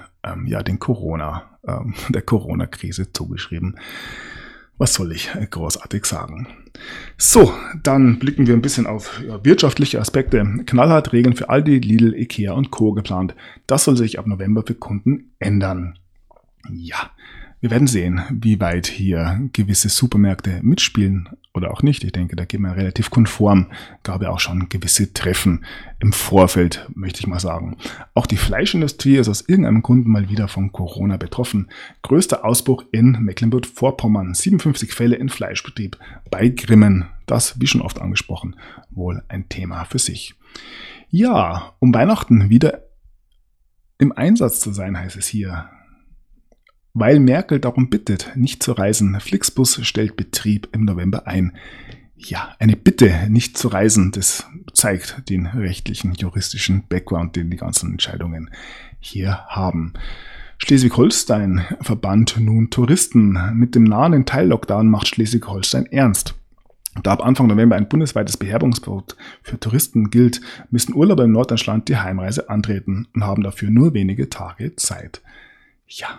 der Corona-Krise zugeschrieben. Was soll ich großartig sagen? So, dann blicken wir ein bisschen auf wirtschaftliche Aspekte. Knallhart Regeln für Aldi, Lidl, Ikea und Co. geplant. Das soll sich ab November für Kunden ändern. Ja, wir werden sehen, wie weit hier gewisse Supermärkte mitspielen oder auch nicht. Ich denke, da geht man relativ konform. Gab ja auch schon gewisse Treffen im Vorfeld, möchte ich mal sagen. Auch die Fleischindustrie ist aus irgendeinem Grund mal wieder von Corona betroffen. Größter Ausbruch in Mecklenburg-Vorpommern. 57 Fälle in Fleischbetrieb bei Grimmen. Das, wie schon oft angesprochen, wohl ein Thema für sich. Ja, um Weihnachten wieder im Einsatz zu sein, heißt es hier. Weil Merkel darum bittet, nicht zu reisen. Flixbus stellt Betrieb im November ein. Ja, eine Bitte, nicht zu reisen, das zeigt den rechtlichen, juristischen Background, den die ganzen Entscheidungen hier haben. Schleswig-Holstein verbannt nun Touristen. Mit dem nahen Teil-Lockdown macht Schleswig-Holstein ernst. Da ab Anfang November ein bundesweites Beherbergungsverbot für Touristen gilt, müssen Urlauber in Norddeutschland die Heimreise antreten und haben dafür nur wenige Tage Zeit. Ja.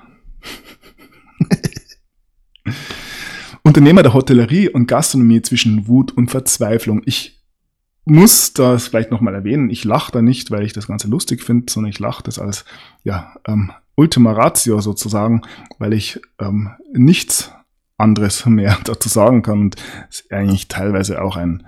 Unternehmer der Hotellerie und Gastronomie zwischen Wut und Verzweiflung. Ich muss das vielleicht nochmal erwähnen. Ich lache da nicht, weil ich das Ganze lustig finde, sondern ich lache das als Ultima Ratio sozusagen, weil ich nichts anderes mehr dazu sagen kann und es eigentlich teilweise auch ein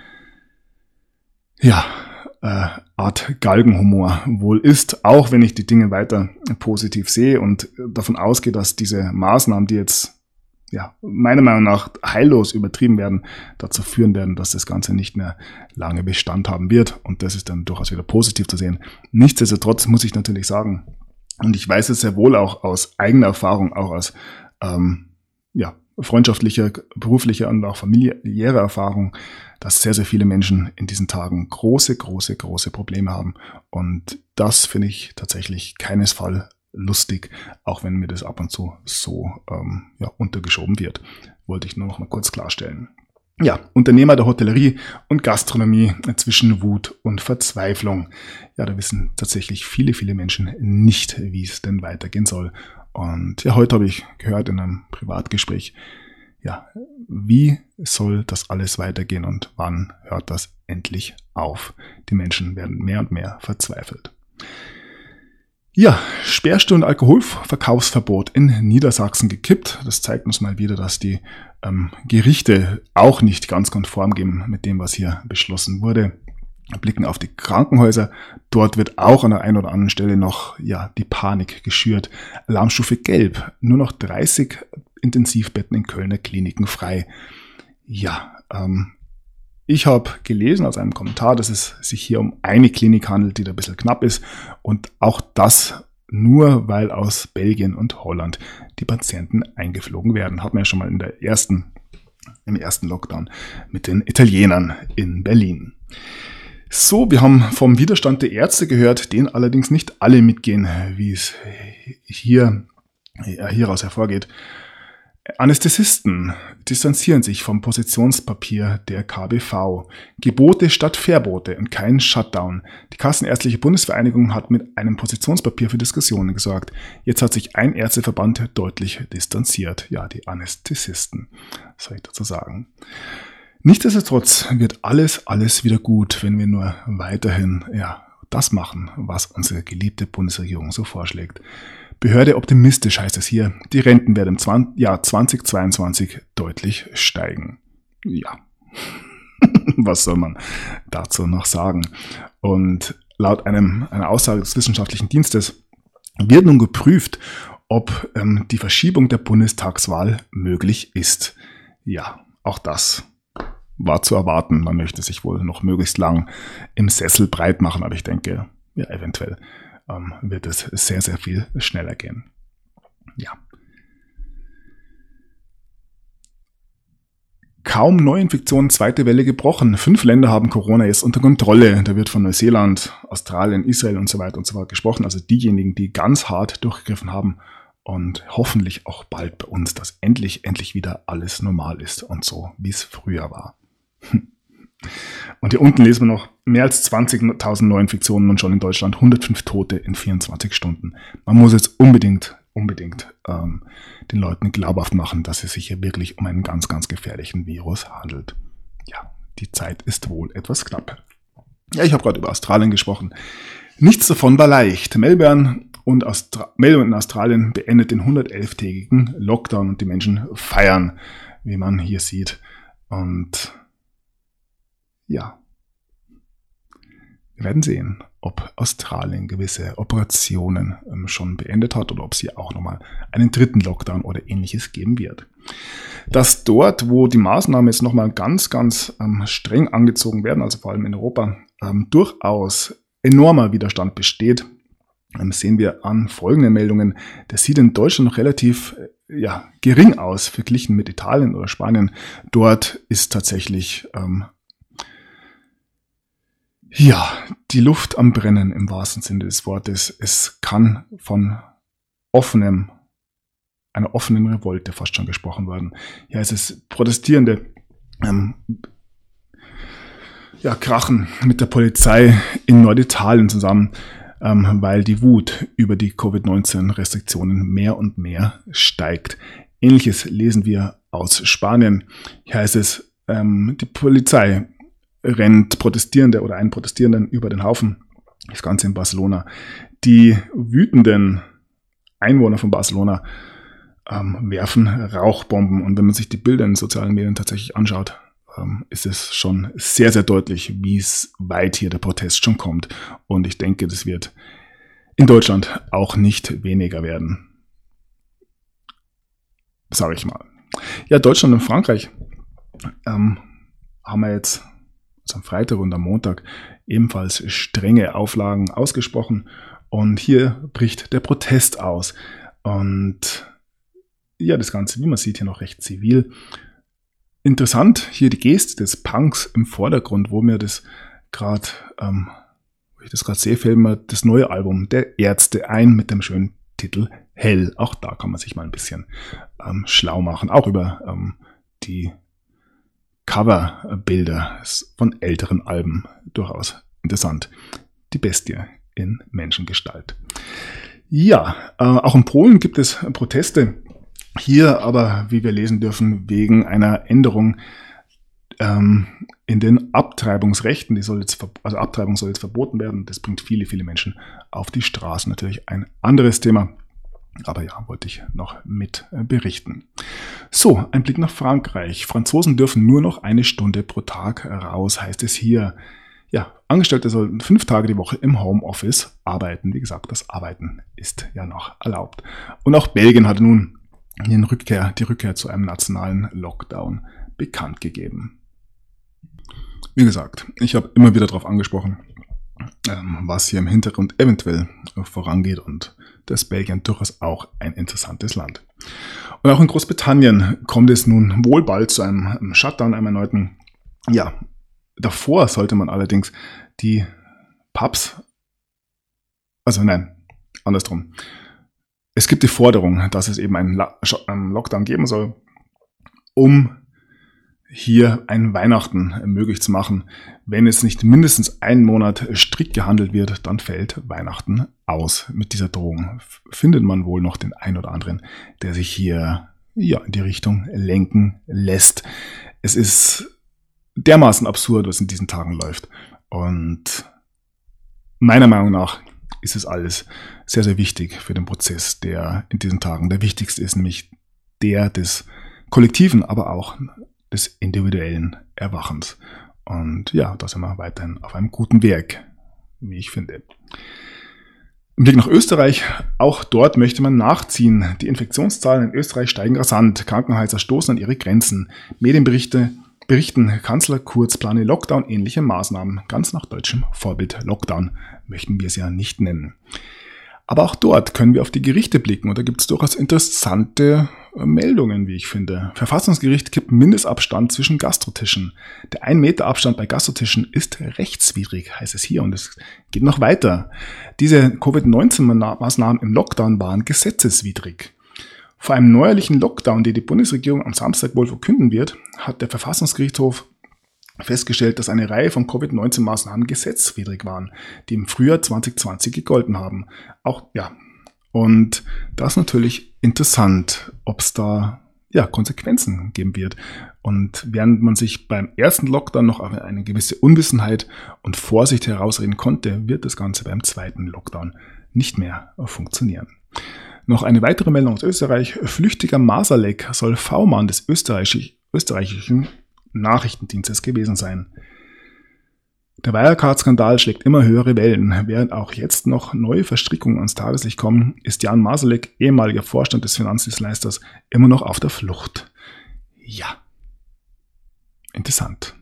Art Galgenhumor wohl ist, auch wenn ich die Dinge weiter positiv sehe und davon ausgehe, dass diese Maßnahmen, die jetzt meiner Meinung nach heillos übertrieben werden, dazu führen werden, dass das Ganze nicht mehr lange Bestand haben wird und das ist dann durchaus wieder positiv zu sehen. Nichtsdestotrotz muss ich natürlich sagen, und ich weiß es sehr wohl auch aus eigener Erfahrung, auch aus freundschaftlicher, beruflicher und auch familiärer Erfahrung, dass sehr, sehr viele Menschen in diesen Tagen große Probleme haben. Und das finde ich tatsächlich keinesfalls lustig, auch wenn mir das ab und zu so untergeschoben wird. Wollte ich nur noch mal kurz klarstellen. Ja, Unternehmer der Hotellerie und Gastronomie zwischen Wut und Verzweiflung. Ja, da wissen tatsächlich viele Menschen nicht, wie es denn weitergehen soll. Und ja, heute habe ich gehört in einem Privatgespräch, wie soll das alles weitergehen und wann hört das endlich auf? Die Menschen werden mehr und mehr verzweifelt. Ja, Sperrstunde Alkoholverkaufsverbot in Niedersachsen gekippt. Das zeigt uns mal wieder, dass die Gerichte auch nicht ganz konform gehen mit dem, was hier beschlossen wurde. Wir blicken auf die Krankenhäuser. Dort wird auch an der einen oder anderen Stelle noch die Panik geschürt. Alarmstufe Gelb. Nur noch 30 Intensivbetten in Kölner Kliniken frei. Ja, ich habe gelesen aus einem Kommentar, dass es sich hier um eine Klinik handelt, die da ein bisschen knapp ist. Und auch das nur, weil aus Belgien und Holland die Patienten eingeflogen werden. Hatten wir ja schon mal im ersten Lockdown mit den Italienern in Berlin. So, wir haben vom Widerstand der Ärzte gehört, den allerdings nicht alle mitgehen, wie es hieraus hervorgeht. Anästhesisten distanzieren sich vom Positionspapier der KBV. Gebote statt Verbote und kein Shutdown. Die Kassenärztliche Bundesvereinigung hat mit einem Positionspapier für Diskussionen gesorgt. Jetzt hat sich ein Ärzteverband deutlich distanziert. Ja, die Anästhesisten, was soll ich dazu sagen. Nichtsdestotrotz wird alles wieder gut, wenn wir nur weiterhin das machen, was unsere geliebte Bundesregierung so vorschlägt. Behörde optimistisch heißt es hier, die Renten werden im Jahr 2022 deutlich steigen. Ja, was soll man dazu noch sagen? Und laut einer Aussage des Wissenschaftlichen Dienstes wird nun geprüft, ob die Verschiebung der Bundestagswahl möglich ist. Ja, auch das war zu erwarten. Man möchte sich wohl noch möglichst lang im Sessel breit machen, aber ich denke, eventuell wird es sehr, sehr viel schneller gehen. Ja. Kaum Neuinfektionen, zweite Welle gebrochen. 5 Länder haben Corona jetzt unter Kontrolle. Da wird von Neuseeland, Australien, Israel und so weiter gesprochen. Also diejenigen, die ganz hart durchgegriffen haben und hoffentlich auch bald bei uns, dass endlich wieder alles normal ist und so, wie es früher war. Und hier unten lesen wir noch, mehr als 20.000 Neuinfektionen und schon in Deutschland 105 Tote in 24 Stunden. Man muss jetzt unbedingt unbedingt den Leuten glaubhaft machen, dass es sich hier wirklich um einen ganz, ganz gefährlichen Virus handelt. Ja, die Zeit ist wohl etwas knapp. Ja, ich habe gerade über Australien gesprochen. Nichts davon war leicht. Melbourne in Australien beendet den 111-tägigen Lockdown und die Menschen feiern, wie man hier sieht. Und ja, wir werden sehen, ob Australien gewisse Operationen schon beendet hat oder ob sie auch nochmal einen dritten Lockdown oder ähnliches geben wird. Dass dort, wo die Maßnahmen jetzt nochmal ganz, ganz streng angezogen werden, also vor allem in Europa, durchaus enormer Widerstand besteht, sehen wir an folgenden Meldungen. Das sieht in Deutschland noch relativ gering aus, verglichen mit Italien oder Spanien. Dort ist tatsächlich die Luft am Brennen im wahrsten Sinne des Wortes. Es kann von einer offenen Revolte fast schon gesprochen werden. Ja, es ist Protestierende krachen mit der Polizei in Norditalien zusammen, weil die Wut über die Covid-19-Restriktionen mehr und mehr steigt. Ähnliches lesen wir aus Spanien. Hier heißt es, die Polizei rennt Protestierende oder einen Protestierenden über den Haufen. Das Ganze in Barcelona. Die wütenden Einwohner von Barcelona werfen Rauchbomben. Und wenn man sich die Bilder in den sozialen Medien tatsächlich anschaut, ist es schon sehr, sehr deutlich, wie weit hier der Protest schon kommt. Und ich denke, das wird in Deutschland auch nicht weniger werden. Sage ich mal. Ja, Deutschland und Frankreich haben wir jetzt am Freitag und am Montag ebenfalls strenge Auflagen ausgesprochen. Und hier bricht der Protest aus. Und ja, das Ganze, wie man sieht, hier noch recht zivil. Interessant, hier die Geste des Punks im Vordergrund, wo ich das gerade sehe, fällt mir das neue Album der Ärzte ein mit dem schönen Titel Hell. Auch da kann man sich mal ein bisschen schlau machen, auch über die Coverbilder von älteren Alben. Durchaus interessant. Die Bestie in Menschengestalt. Ja, auch in Polen gibt es Proteste. Hier aber, wie wir lesen dürfen, wegen einer Änderung in den Abtreibungsrechten. Abtreibung soll jetzt verboten werden. Das bringt viele, viele Menschen auf die Straße. Natürlich ein anderes Thema. Aber ja, wollte ich noch mit berichten. So, ein Blick nach Frankreich. Franzosen dürfen nur noch 1 Stunde pro Tag raus, heißt es hier. Ja, Angestellte sollten 5 Tage die Woche im Homeoffice arbeiten. Wie gesagt, das Arbeiten ist ja noch erlaubt. Und auch Belgien hatte nun die Rückkehr zu einem nationalen Lockdown bekannt gegeben. Wie gesagt, ich habe immer wieder darauf angesprochen, was hier im Hintergrund eventuell vorangeht, und das Belgien durchaus auch ein interessantes Land. Und auch in Großbritannien kommt es nun wohl bald zu einem Shutdown, einem erneuten. Ja, davor sollte man allerdings die Pubs, andersrum. Es gibt die Forderung, dass es eben einen Lockdown geben soll, um hier ein Weihnachten möglich zu machen. Wenn es nicht mindestens einen Monat strikt gehandelt wird, dann fällt Weihnachten aus. Mit dieser Drohung findet man wohl noch den einen oder anderen, der sich hier in die Richtung lenken lässt. Es ist dermaßen absurd, was in diesen Tagen läuft. Und meiner Meinung nach ist es alles sehr, sehr wichtig für den Prozess, der in diesen Tagen der wichtigste ist, nämlich der des kollektiven, aber auch des individuellen Erwachens. Und ja, da sind wir weiterhin auf einem guten Weg, wie ich finde. Im Blick nach Österreich, auch dort möchte man nachziehen. Die Infektionszahlen in Österreich steigen rasant. Krankenhäuser stoßen an ihre Grenzen. Medienberichten, Kanzler Kurz plane Lockdown-ähnliche Maßnahmen. Ganz nach deutschem Vorbild. Lockdown möchten wir es ja nicht nennen. Aber auch dort können wir auf die Gerichte blicken, und da gibt es durchaus interessante Meldungen, wie ich finde. Verfassungsgericht kippt Mindestabstand zwischen Gastrotischen. Der 1 Meter Abstand bei Gastrotischen ist rechtswidrig, heißt es hier, und es geht noch weiter. Diese Covid-19-Maßnahmen im Lockdown waren gesetzeswidrig. Vor einem neuerlichen Lockdown, den die Bundesregierung am Samstag wohl verkünden wird, hat der Verfassungsgerichtshof festgestellt, dass eine Reihe von Covid-19-Maßnahmen gesetzeswidrig waren, die im Frühjahr 2020 gegolten haben. Und das ist natürlich interessant, ob es da Konsequenzen geben wird. Und während man sich beim ersten Lockdown noch auf eine gewisse Unwissenheit und Vorsicht herausreden konnte, wird das Ganze beim zweiten Lockdown nicht mehr funktionieren. Noch eine weitere Meldung aus Österreich. Flüchtiger Maserleck soll V-Mann des österreichischen Nachrichtendienstes gewesen sein. Der Wirecard-Skandal schlägt immer höhere Wellen. Während auch jetzt noch neue Verstrickungen ans Tageslicht kommen, ist Jan Maserleck, ehemaliger Vorstand des Finanzdienstleisters, immer noch auf der Flucht. Ja, interessant.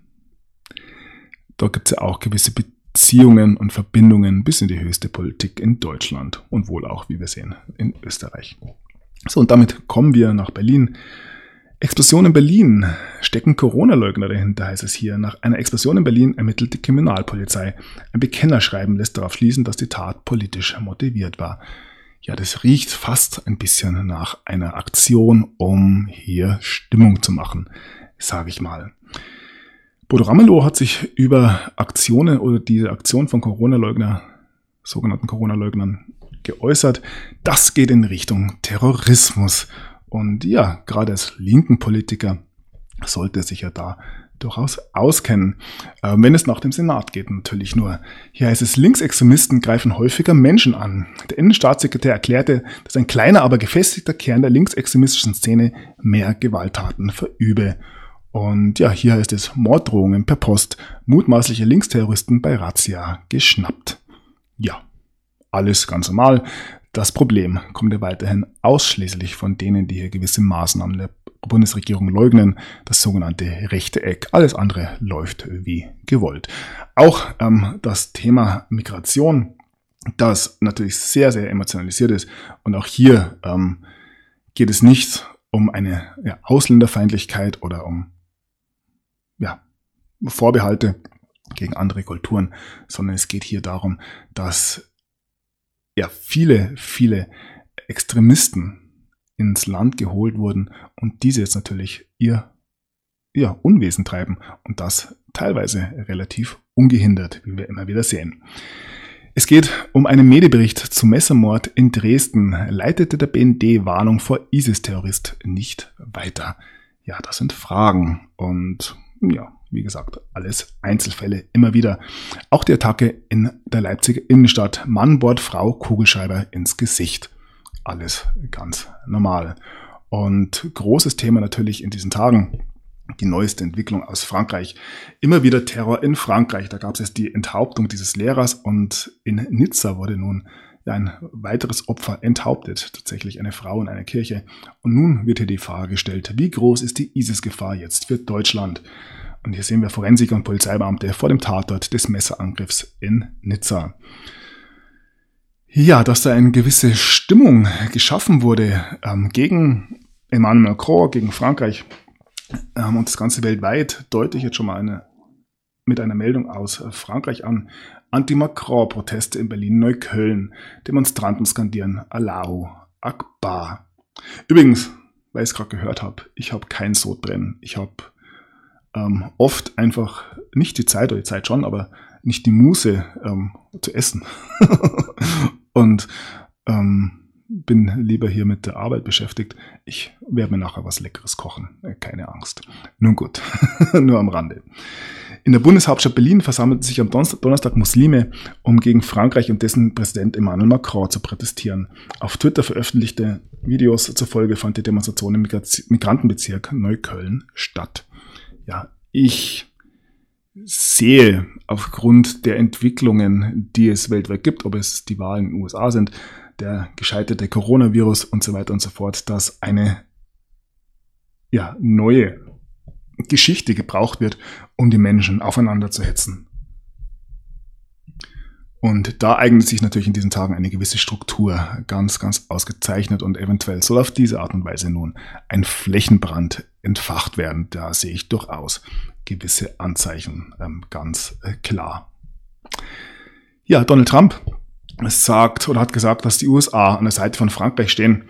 Dort gibt es ja auch gewisse Beziehungen und Verbindungen bis in die höchste Politik in Deutschland und wohl auch, wie wir sehen, in Österreich. So, und damit kommen wir nach Berlin. Explosion in Berlin. Stecken Corona-Leugner dahinter, heißt es hier. Nach einer Explosion in Berlin ermittelt die Kriminalpolizei. Ein Bekennerschreiben lässt darauf schließen, dass die Tat politisch motiviert war. Ja, das riecht fast ein bisschen nach einer Aktion, um hier Stimmung zu machen, sage ich mal. Bodo Ramelow hat sich über Aktionen oder diese Aktion von sogenannten Corona-Leugnern geäußert. Das geht in Richtung Terrorismus. Und ja, gerade als linken Politiker sollte sich ja da durchaus auskennen. Wenn es nach dem Senat geht, natürlich nur. Hier heißt es, Linksextremisten greifen häufiger Menschen an. Der Innenstaatssekretär erklärte, dass ein kleiner, aber gefestigter Kern der linksextremistischen Szene mehr Gewalttaten verübe. Und ja, hier heißt es, Morddrohungen per Post, mutmaßliche Linksterroristen bei Razzia geschnappt. Ja, alles ganz normal. Das Problem kommt ja weiterhin ausschließlich von denen, die hier gewisse Maßnahmen der Bundesregierung leugnen, das sogenannte rechte Eck. Alles andere läuft wie gewollt. Auch das Thema Migration, das natürlich sehr, sehr emotionalisiert ist. Und auch hier geht es nicht um eine Ausländerfeindlichkeit oder um Vorbehalte gegen andere Kulturen, sondern es geht hier darum, dass viele Extremisten ins Land geholt wurden und diese jetzt natürlich ihr Unwesen treiben und das teilweise relativ ungehindert, wie wir immer wieder sehen. Es geht um einen Medienbericht zum Messermord in Dresden. Leitete der BND Warnung vor ISIS-Terrorist nicht weiter? Ja, das sind Fragen und wie gesagt, alles Einzelfälle immer wieder. Auch die Attacke in der Leipziger Innenstadt. Mann bohrt Frau Kugelschreiber ins Gesicht. Alles ganz normal. Und großes Thema natürlich in diesen Tagen, die neueste Entwicklung aus Frankreich. Immer wieder Terror in Frankreich. Da gab es jetzt die Enthauptung dieses Lehrers und in Nizza wurde nun ein weiteres Opfer enthauptet. Tatsächlich eine Frau in einer Kirche. Und nun wird hier die Frage gestellt, wie groß ist die ISIS-Gefahr jetzt für Deutschland? Und hier sehen wir Forensiker und Polizeibeamte vor dem Tatort des Messerangriffs in Nizza. Ja, dass da eine gewisse Stimmung geschaffen wurde gegen Emmanuel Macron, gegen Frankreich und das Ganze weltweit, deute ich jetzt schon mal mit einer Meldung aus Frankreich an. Anti-Macron-Proteste in Berlin-Neukölln. Demonstranten skandieren Allahu Akbar. Übrigens, weil ich es gerade gehört habe, ich habe kein Sodbrennen. Ich habe oft einfach nicht die Zeit, oder die Zeit schon, aber nicht die Muße zu essen. Und bin lieber hier mit der Arbeit beschäftigt. Ich werde mir nachher was Leckeres kochen. Keine Angst. Nun gut, nur am Rande. In der Bundeshauptstadt Berlin versammelten sich am Donnerstag Muslime, um gegen Frankreich und dessen Präsident Emmanuel Macron zu protestieren. Auf Twitter veröffentlichte Videos zufolge fand die Demonstration im Migrantenbezirk Neukölln statt. Ja, ich sehe aufgrund der Entwicklungen, die es weltweit gibt, ob es die Wahlen in den USA sind, der gescheiterte Coronavirus und so weiter und so fort, dass eine neue Geschichte gebraucht wird, um die Menschen aufeinander zu hetzen. Und da eignet sich natürlich in diesen Tagen eine gewisse Struktur ganz, ganz ausgezeichnet und eventuell soll auf diese Art und Weise nun ein Flächenbrand entfacht werden. Da sehe ich durchaus gewisse Anzeichen, ganz klar. Ja, Donald Trump hat gesagt, dass die USA an der Seite von Frankreich stehen.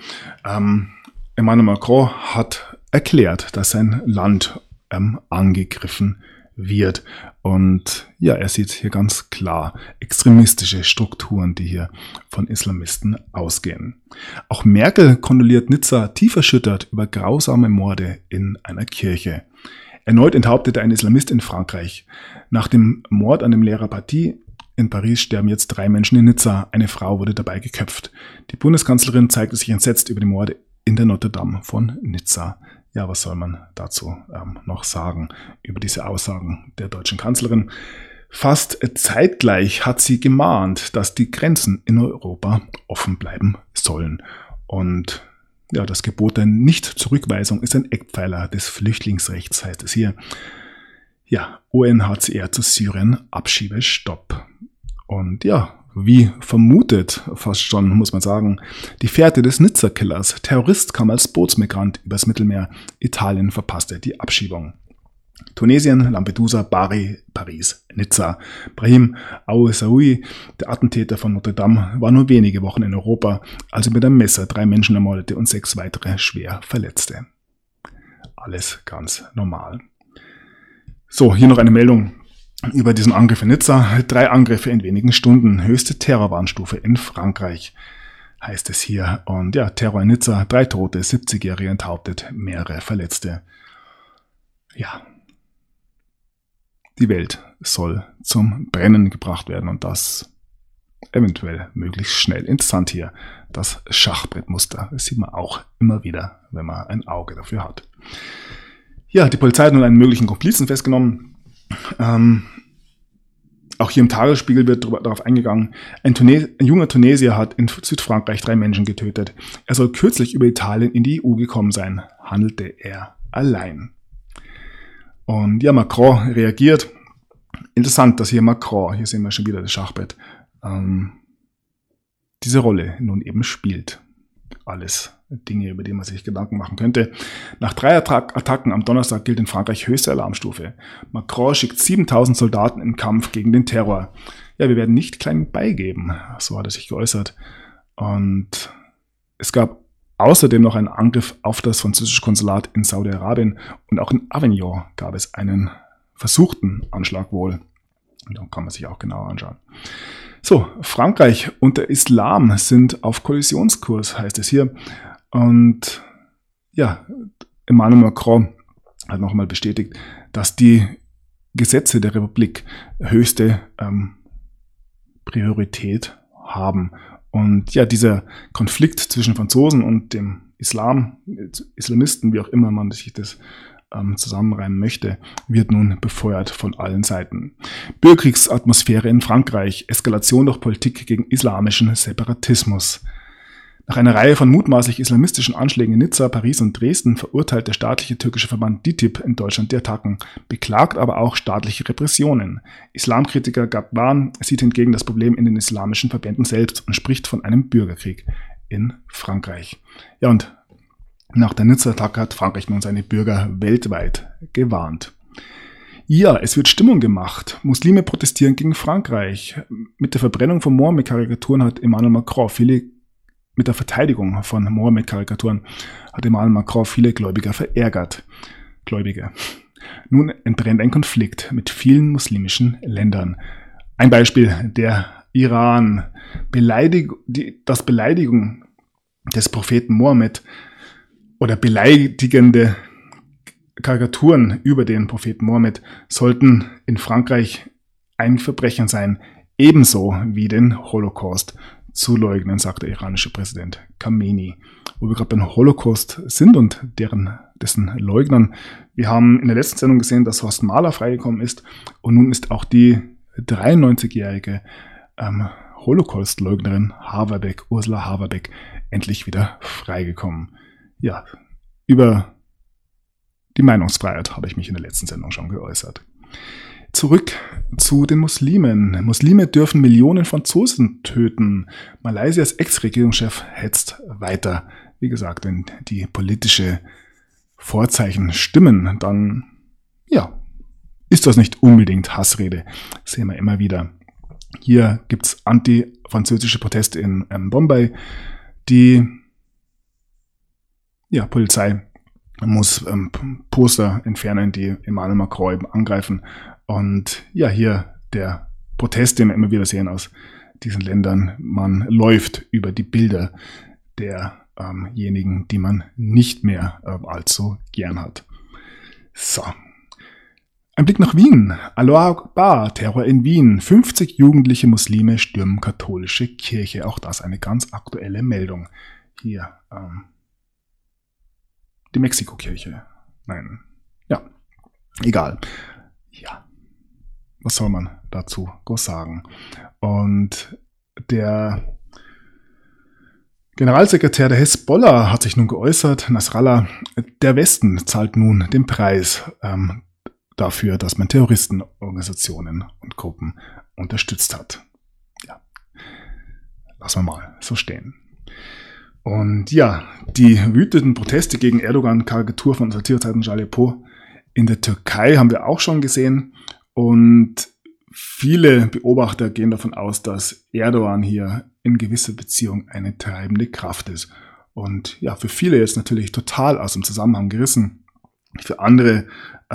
Emmanuel Macron hat erklärt, dass sein Land angegriffen wird. Und ja, er sieht hier ganz klar extremistische Strukturen, die hier von Islamisten ausgehen. Auch Merkel kondoliert Nizza tief erschüttert über grausame Morde in einer Kirche. Erneut enthauptete ein Islamist in Frankreich. Nach dem Mord an dem Lehrer Paty in Paris sterben jetzt 3 Menschen in Nizza. Eine Frau wurde dabei geköpft. Die Bundeskanzlerin zeigte sich entsetzt über die Morde in der Notre Dame von Nizza. Ja, was soll man dazu noch sagen über diese Aussagen der deutschen Kanzlerin? Fast zeitgleich hat sie gemahnt, dass die Grenzen in Europa offen bleiben sollen. Und ja, das Gebot der Nicht-Zurückweisung ist ein Eckpfeiler des Flüchtlingsrechts, heißt es hier. Ja, UNHCR zu Syrien, Abschiebestopp. Und ja, wie vermutet, fast schon, muss man sagen, die Fährte des Nizza-Killers. Terrorist kam als Bootsmigrant übers Mittelmeer. Italien verpasste die Abschiebung. Tunesien, Lampedusa, Bari, Paris, Nizza. Brahim Aouissaoui, der Attentäter von Notre Dame, war nur wenige Wochen in Europa, als er mit einem Messer 3 Menschen ermordete und 6 weitere schwer verletzte. Alles ganz normal. So, hier noch eine Meldung über diesen Angriff in Nizza. 3 Angriffe in wenigen Stunden. Höchste Terrorwarnstufe in Frankreich, heißt es hier. Und ja, Terror in Nizza, 3 Tote, 70-Jährige enthauptet, mehrere Verletzte. Ja, die Welt soll zum Brennen gebracht werden und das eventuell möglichst schnell. Interessant hier, das Schachbrettmuster. Das sieht man auch immer wieder, wenn man ein Auge dafür hat. Ja, die Polizei hat nun einen möglichen Komplizen festgenommen. Auch hier im Tagesspiegel wird darauf eingegangen. Ein junger Tunesier hat in Südfrankreich 3 Menschen getötet. Er soll kürzlich über Italien in die EU gekommen sein. Handelte er allein? Und ja, Macron reagiert. Interessant, dass hier Macron, hier sehen wir schon wieder das Schachbrett, diese Rolle nun eben spielt. Alles Dinge, über die man sich Gedanken machen könnte. Nach 3 Attacken am Donnerstag gilt in Frankreich höchste Alarmstufe. Macron schickt 7000 Soldaten im Kampf gegen den Terror. Ja, wir werden nicht klein beigeben, so hat er sich geäußert. Und es gab außerdem noch einen Angriff auf das französische Konsulat in Saudi-Arabien und auch in Avignon gab es einen versuchten Anschlag wohl. Und da kann man sich auch genauer anschauen. So, Frankreich und der Islam sind auf Kollisionskurs, heißt es hier. Und ja, Emmanuel Macron hat nochmal bestätigt, dass die Gesetze der Republik höchste Priorität haben. Und ja, dieser Konflikt zwischen Franzosen und dem Islamisten, wie auch immer man sich das zusammenreimen möchte, wird nun befeuert von allen Seiten. Bürgerkriegsatmosphäre in Frankreich, Eskalation durch Politik gegen islamischen Separatismus. Nach einer Reihe von mutmaßlich islamistischen Anschlägen in Nizza, Paris und Dresden verurteilt der staatliche türkische Verband DİTİB in Deutschland die Attacken, beklagt aber auch staatliche Repressionen. Islamkritiker Ghadban sieht hingegen das Problem in den islamischen Verbänden selbst und spricht von einem Bürgerkrieg in Frankreich. Ja, und nach der Nizza-Attacke hat Frankreich nun seine Bürger weltweit gewarnt. Ja, es wird Stimmung gemacht. Muslime protestieren gegen Frankreich. Mit der Verbrennung von Mohammed-Karikaturen hat Emmanuel Macron mit der Verteidigung von Mohammed-Karikaturen hat Emmanuel Macron viele Gläubiger verärgert. Nun entbrennt ein Konflikt mit vielen muslimischen Ländern. Ein Beispiel, der Iran. Das Beleidigung des Propheten Mohammed oder beleidigende Karikaturen über den Propheten Mohammed sollten in Frankreich ein Verbrechen sein, ebenso wie den Holocaust zu leugnen, sagt der iranische Präsident Khamenei. Wo wir gerade beim Holocaust sind und dessen Leugnern. Wir haben in der letzten Sendung gesehen, dass Horst Mahler freigekommen ist und nun ist auch die 93-jährige Holocaust-Leugnerin Ursula Haverbeck, endlich wieder freigekommen. Ja, über die Meinungsfreiheit habe ich mich in der letzten Sendung schon geäußert. Zurück zu den Muslimen. Muslime dürfen Millionen Franzosen töten. Malaysias Ex-Regierungschef hetzt weiter. Wie gesagt, wenn die politische Vorzeichen stimmen, dann ja, ist das nicht unbedingt Hassrede. Das sehen wir immer wieder. Hier gibt es anti-französische Proteste in Bombay. Die Polizei Man muss Poster entfernen, die Emmanuel Macron angreifen. Und ja, hier der Protest, den wir immer wieder sehen aus diesen Ländern. Man läuft über die Bilder derjenigen, die man nicht mehr allzu gern hat. So. Ein Blick nach Wien. Allahu Akbar, Terror in Wien. 50 jugendliche Muslime stürmen katholische Kirche. Auch das eine ganz aktuelle Meldung. Hier, die Mexiko-Kirche. Nein. Ja, egal. Ja, was soll man dazu groß sagen? Und der Generalsekretär der Hezbollah hat sich nun geäußert, Nasrallah, der Westen zahlt nun den Preis dafür, dass man Terroristenorganisationen und Gruppen unterstützt hat. Ja, lassen wir mal so stehen. Und ja, die wütenden Proteste gegen Erdogan, Karikatur von Satirezeiten Aleppo in der Türkei haben wir auch schon gesehen. Und viele Beobachter gehen davon aus, dass Erdogan hier in gewisser Beziehung eine treibende Kraft ist. Und ja, für viele jetzt natürlich total aus dem Zusammenhang gerissen. Für andere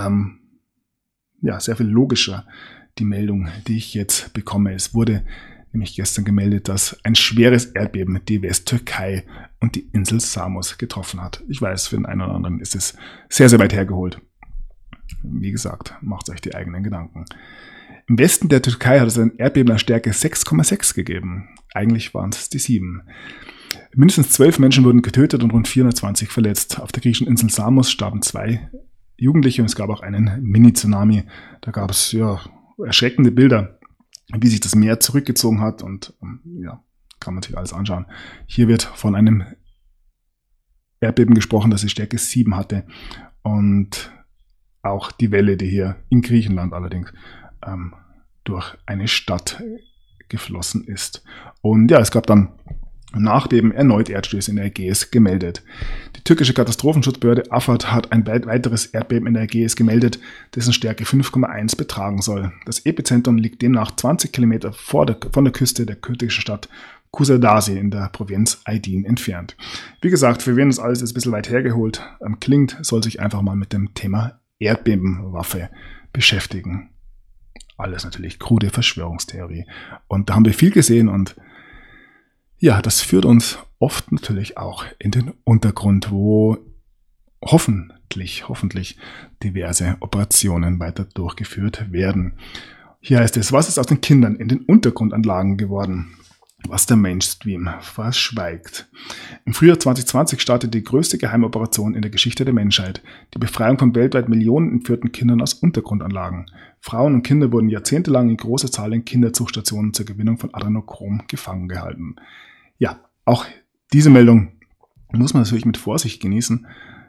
ja, sehr viel logischer die Meldung, die ich jetzt bekomme. Es wurde nämlich gestern gemeldet, dass ein schweres Erdbeben die Westtürkei und die Insel Samos getroffen hat. Ich weiß, für den einen oder anderen ist es sehr, sehr weit hergeholt. Wie gesagt, macht euch die eigenen Gedanken. Im Westen der Türkei hat es ein Erdbeben der Stärke 6,6 gegeben. Eigentlich waren es die 7. Mindestens 12 Menschen wurden getötet und rund 420 verletzt. Auf der griechischen Insel Samos starben 2 Jugendliche und es gab auch einen Mini-Tsunami. Da gab es ja erschreckende Bilder, wie sich das Meer zurückgezogen hat und ja, kann man sich alles anschauen. Hier wird von einem Erdbeben gesprochen, das die Stärke 7 hatte und auch die Welle, die hier in Griechenland allerdings durch eine Stadt geflossen ist. Und ja, es gab dann nachdem erneut Erdstöße in der Ägäis gemeldet. Die türkische Katastrophenschutzbehörde AFAD hat ein weiteres Erdbeben in der Ägäis gemeldet, dessen Stärke 5,1 betragen soll. Das Epizentrum liegt demnach 20 Kilometer von der Küste der türkischen Stadt Kusadasi in der Provinz Aydin entfernt. Wie gesagt, für wen das alles ist ein bisschen weit hergeholt klingt, soll sich einfach mal mit dem Thema Erdbebenwaffe beschäftigen. Alles natürlich krude Verschwörungstheorie. Und da haben wir viel gesehen und ja, das führt uns oft natürlich auch in den Untergrund, wo hoffentlich diverse Operationen weiter durchgeführt werden. Hier heißt es, was ist aus den Kindern in den Untergrundanlagen geworden? Was der Mainstream verschweigt. Im Frühjahr 2020 startete die größte Geheimoperation in der Geschichte der Menschheit. Die Befreiung von weltweit Millionen entführten Kindern aus Untergrundanlagen. Frauen und Kinder wurden jahrzehntelang in großer Zahl in Kinderzuchtstationen zur Gewinnung von Adrenochrom gefangen gehalten. Ja, auch diese Meldung muss man natürlich mit Vorsicht genießen.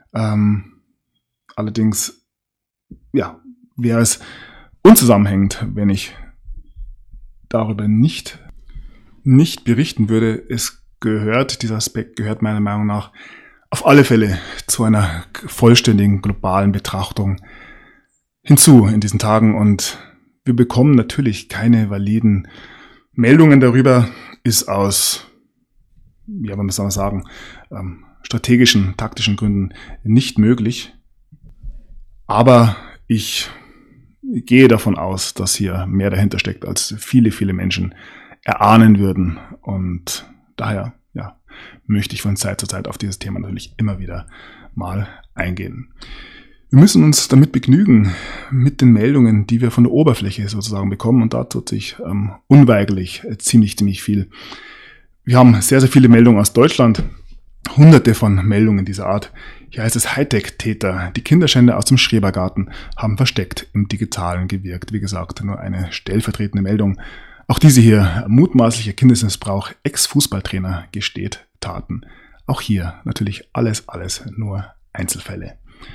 Allerdings, ja, wäre es unzusammenhängend, wenn ich darüber nicht berichten würde. Dieser Aspekt gehört meiner Meinung nach auf alle Fälle zu einer vollständigen globalen Betrachtung hinzu in diesen Tagen und wir bekommen natürlich keine validen Meldungen darüber, ist aus, ja, man muss mal sagen, strategischen, taktischen Gründen nicht möglich. Aber ich gehe davon aus, dass hier mehr dahinter steckt, als viele, viele Menschen erahnen würden. Und daher, ja, möchte ich von Zeit zu Zeit auf dieses Thema natürlich immer wieder mal eingehen. Wir müssen uns damit begnügen, mit den Meldungen, die wir von der Oberfläche sozusagen bekommen. Und da tut sich unweigerlich ziemlich viel. Wir haben sehr, sehr viele Meldungen aus Deutschland. Hunderte von Meldungen dieser Art. Hier heißt es Hightech-Täter. Die Kinderschänder aus dem Schrebergarten haben versteckt im Digitalen gewirkt. Wie gesagt, nur eine stellvertretende Meldung. Auch diese hier, mutmaßlicher Kindesmissbrauch, Ex-Fußballtrainer gesteht Taten. Auch hier natürlich alles nur Einzelfälle.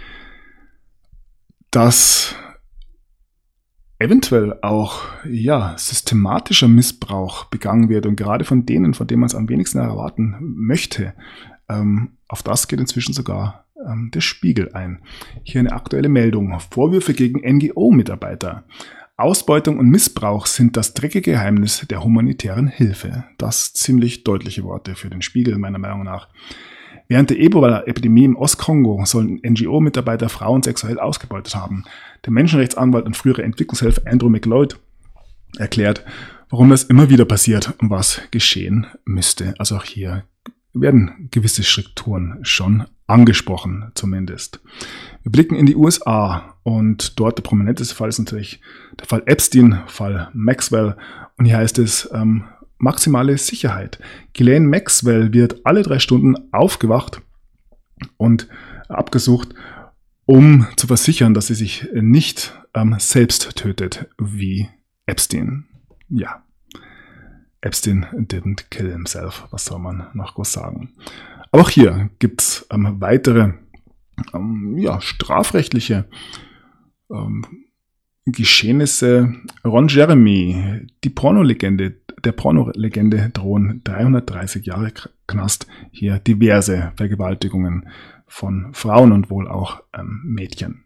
Dass eventuell auch systematischer Missbrauch begangen wird und gerade von denen man es am wenigsten erwarten möchte, auf das geht inzwischen sogar der Spiegel ein. Hier eine aktuelle Meldung. Vorwürfe gegen NGO-Mitarbeiter. Ausbeutung und Missbrauch sind das dreckige Geheimnis der humanitären Hilfe. Das ziemlich deutliche Worte für den Spiegel, meiner Meinung nach. Während der Ebola-Epidemie im Ostkongo sollen NGO-Mitarbeiter Frauen sexuell ausgebeutet haben. Der Menschenrechtsanwalt und frühere Entwicklungshelfer Andrew McLeod erklärt, warum das immer wieder passiert und was geschehen müsste. Also auch hier werden gewisse Strukturen schon angesprochen, zumindest. Wir blicken in die USA und dort der prominenteste Fall ist natürlich der Fall Epstein, Fall Maxwell. Und hier heißt es maximale Sicherheit. Ghislaine Maxwell wird alle 3 Stunden aufgewacht und abgesucht, um zu versichern, dass sie sich nicht selbst tötet wie Epstein. Ja, Epstein didn't kill himself. Was soll man noch groß sagen? Aber auch hier gibt es weitere strafrechtliche Geschehnisse. Ron Jeremy, der Pornolegende drohen 330 Jahre Knast. Hier diverse Vergewaltigungen von Frauen und wohl auch Mädchen.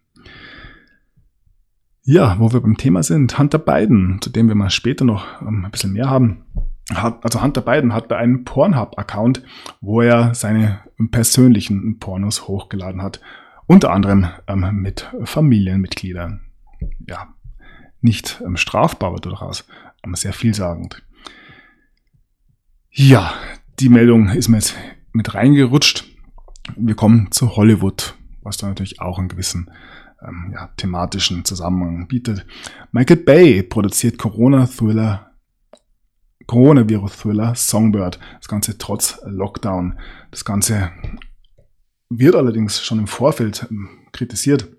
Ja, wo wir beim Thema sind, Hunter Biden, zu dem wir mal später noch ein bisschen mehr haben. Hunter Biden hat bei einem Pornhub-Account, wo er seine persönlichen Pornos hochgeladen hat. Unter anderem mit Familienmitgliedern. Ja, nicht strafbar, aber durchaus sehr vielsagend. Ja, die Meldung ist mir jetzt mit reingerutscht. Wir kommen zu Hollywood, was da natürlich auch einen gewissen thematischen Zusammenhang bietet. Michael Bay produziert Coronavirus-Thriller Songbird. Das Ganze trotz Lockdown. Das Ganze wird allerdings schon im Vorfeld kritisiert.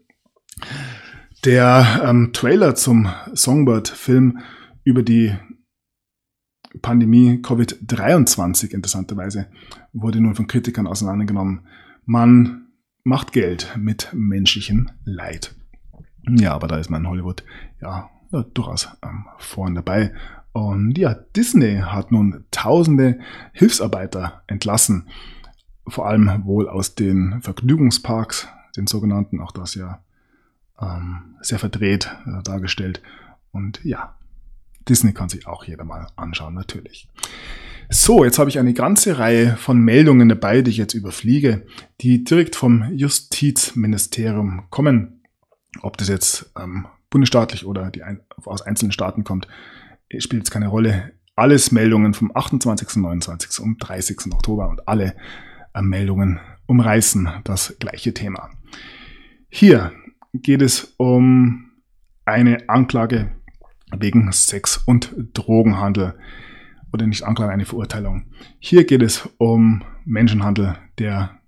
Der Trailer zum Songbird-Film über die Pandemie Covid-23, interessanterweise, wurde nun von Kritikern auseinandergenommen. Man macht Geld mit menschlichem Leid. Ja, aber da ist man in Hollywood durchaus vorn dabei. Und ja, Disney hat nun tausende Hilfsarbeiter entlassen. Vor allem wohl aus den Vergnügungsparks, den sogenannten, auch das ja sehr verdreht dargestellt. Und ja, Disney kann sich auch jeder mal anschauen, natürlich. So, jetzt habe ich eine ganze Reihe von Meldungen dabei, die ich jetzt überfliege, die direkt vom Justizministerium kommen. Ob das jetzt bundesstaatlich oder aus einzelnen Staaten kommt, spielt jetzt keine Rolle. Alles Meldungen vom 28., 29. und 30. Oktober und alle Meldungen umreißen das gleiche Thema. Hier geht es um eine Anklage wegen Sex- und Drogenhandel. Oder nicht Anklage, eine Verurteilung. Hier geht es um Menschenhandel, der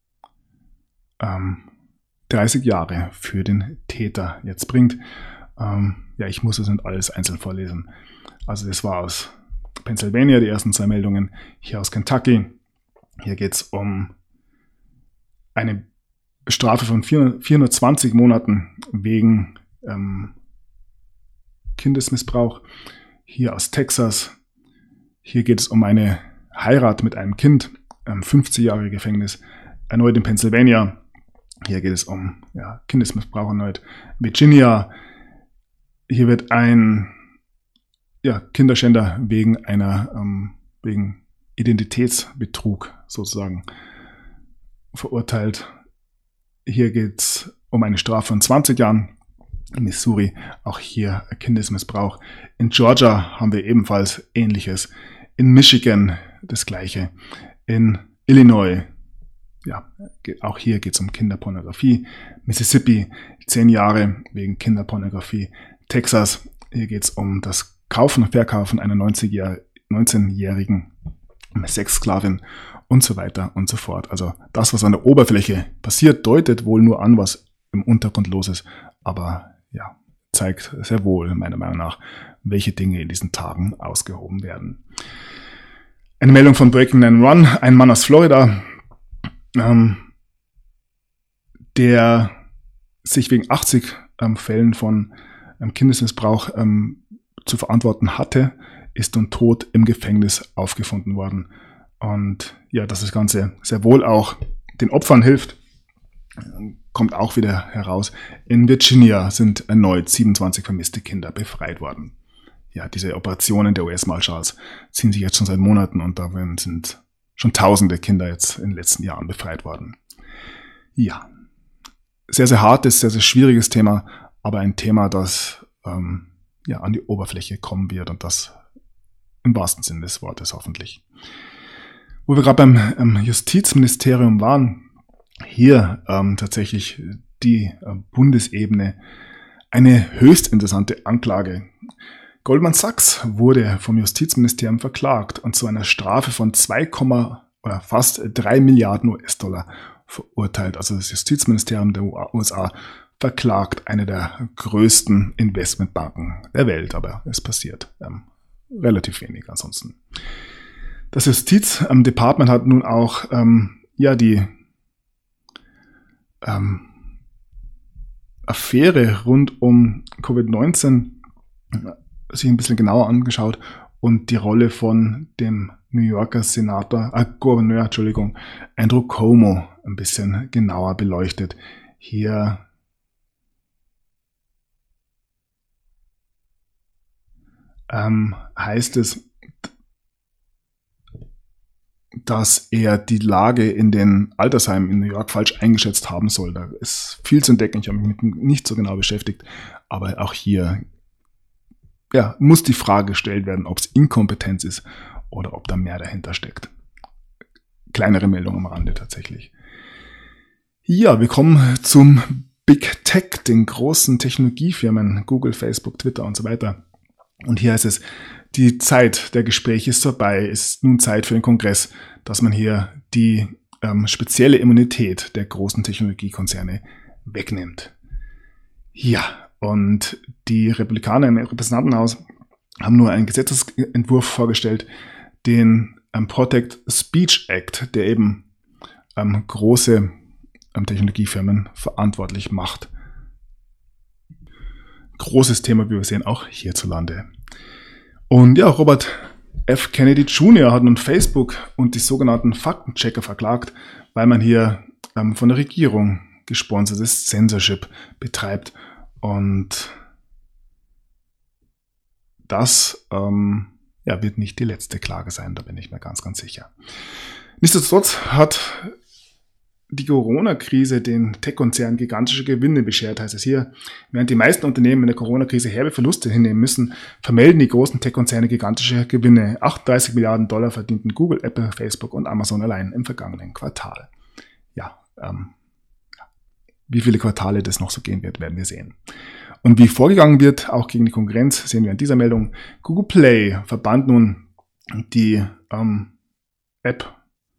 30 Jahre für den Täter jetzt bringt. Ich muss das nicht alles einzeln vorlesen. Also das war aus Pennsylvania, die ersten 2 Meldungen. Hier aus Kentucky. Hier geht es um eine Strafe von 420 Monaten wegen Kindesmissbrauch. Hier aus Texas. Hier geht es um eine Heirat mit einem Kind, 50 Jahre Gefängnis, erneut in Pennsylvania. Hier geht es um Kindesmissbrauch erneut. Virginia, hier wird ein Kinderschänder wegen Identitätsbetrug sozusagen verurteilt. Hier geht es um eine Strafe von 20 Jahren. In Missouri, auch hier Kindesmissbrauch. In Georgia haben wir ebenfalls Ähnliches. In Michigan das Gleiche. In Illinois, auch hier geht es um Kinderpornografie. Mississippi 10 Jahre wegen Kinderpornografie. Texas, hier geht es um das Kaufen und Verkaufen einer 19-jährigen Sexsklavin und so weiter und so fort. Also das, was an der Oberfläche passiert, deutet wohl nur an, was im Untergrund los ist. Aber zeigt sehr wohl, meiner Meinung nach, welche Dinge in diesen Tagen ausgehoben werden. Eine Meldung von Breaking 911, ein Mann aus Florida, der sich wegen 80 Fällen von Kindesmissbrauch zu verantworten hatte, ist nun tot im Gefängnis aufgefunden worden. Und dass das Ganze sehr wohl auch den Opfern hilft, kommt auch wieder heraus. In Virginia sind erneut 27 vermisste Kinder befreit worden. Ja, diese Operationen der US-Marshals ziehen sich jetzt schon seit Monaten und darin sind schon tausende Kinder jetzt in den letzten Jahren befreit worden. Ja, sehr, sehr hartes, sehr, sehr schwieriges Thema, aber ein Thema, das an die Oberfläche kommen wird und das im wahrsten Sinne des Wortes hoffentlich. Wo wir gerade beim Justizministerium waren, hier tatsächlich die Bundesebene eine höchst interessante Anklage. Goldman Sachs wurde vom Justizministerium verklagt und zu einer Strafe von fast 3 Milliarden US-Dollar verurteilt. Also das Justizministerium der USA verklagt eine der größten Investmentbanken der Welt, aber es passiert relativ wenig ansonsten. Das Justizdepartement hat nun auch die Affäre rund um Covid-19 sich ein bisschen genauer angeschaut und die Rolle von dem New Yorker Gouverneur, Andrew Cuomo ein bisschen genauer beleuchtet. Hier heißt es, dass er die Lage in den Altersheimen in New York falsch eingeschätzt haben soll. Da ist viel zu entdecken. Ich habe mich mit nicht so genau beschäftigt, aber auch hier muss die Frage gestellt werden, ob es Inkompetenz ist oder ob da mehr dahinter steckt. Kleinere Meldung am Rande tatsächlich. Ja, wir kommen zum Big Tech, den großen Technologiefirmen, Google, Facebook, Twitter und so weiter. Und hier heißt es, die Zeit der Gespräche ist vorbei, ist nun Zeit für den Kongress, dass man hier die spezielle Immunität der großen Technologiekonzerne wegnimmt. Ja, und die Republikaner im Repräsentantenhaus haben nur einen Gesetzesentwurf vorgestellt, den Protect Speech Act, der eben große Technologiefirmen verantwortlich macht. Großes Thema, wie wir sehen, auch hierzulande. Und ja, Robert F. Kennedy Jr. hat nun Facebook und die sogenannten Faktenchecker verklagt, weil man hier von der Regierung gesponsertes Censorship betreibt. Und das wird nicht die letzte Klage sein, da bin ich mir ganz, ganz sicher. Nichtsdestotrotz hat die Corona-Krise den Tech-Konzernen gigantische Gewinne beschert, heißt es hier. Während die meisten Unternehmen in der Corona-Krise herbe Verluste hinnehmen müssen, vermelden die großen Tech-Konzerne gigantische Gewinne. 38 Milliarden Dollar verdienten Google, Apple, Facebook und Amazon allein im vergangenen Quartal. Wie viele Quartale das noch so gehen wird, werden wir sehen. Und wie vorgegangen wird, auch gegen die Konkurrenz, sehen wir in dieser Meldung. Google Play verbannt nun die App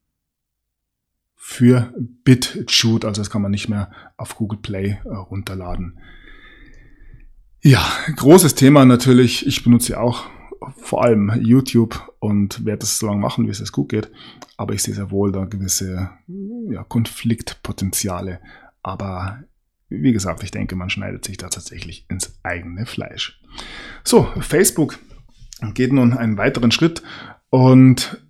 für BitChute, also das kann man nicht mehr auf Google Play runterladen. Ja, großes Thema natürlich. Ich benutze auch vor allem YouTube und werde das so lange machen, wie es gut geht. Aber ich sehe sehr wohl da gewisse Konfliktpotenziale. Aber wie gesagt, ich denke, man schneidet sich da tatsächlich ins eigene Fleisch. So, Facebook geht nun einen weiteren Schritt und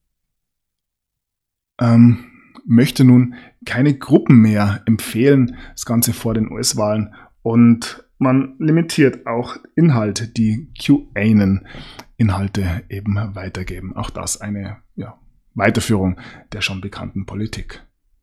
möchte nun keine Gruppen mehr empfehlen, das Ganze vor den US-Wahlen. Und man limitiert auch Inhalte, die QAnon-Inhalte eben weitergeben. Auch das eine Weiterführung der schon bekannten Politik.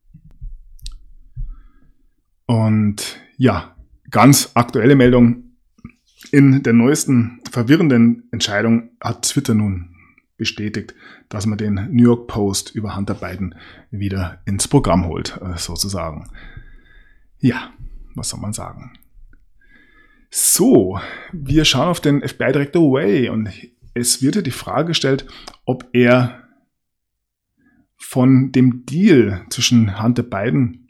Und ja, ganz aktuelle Meldung. In der neuesten verwirrenden Entscheidung hat Twitter nun bestätigt, dass man den New York Post über Hunter Biden wieder ins Programm holt, sozusagen. Ja, was soll man sagen? So, wir schauen auf den FBI-Direktor Wray und es wird ja die Frage gestellt, ob er von dem Deal zwischen Hunter Biden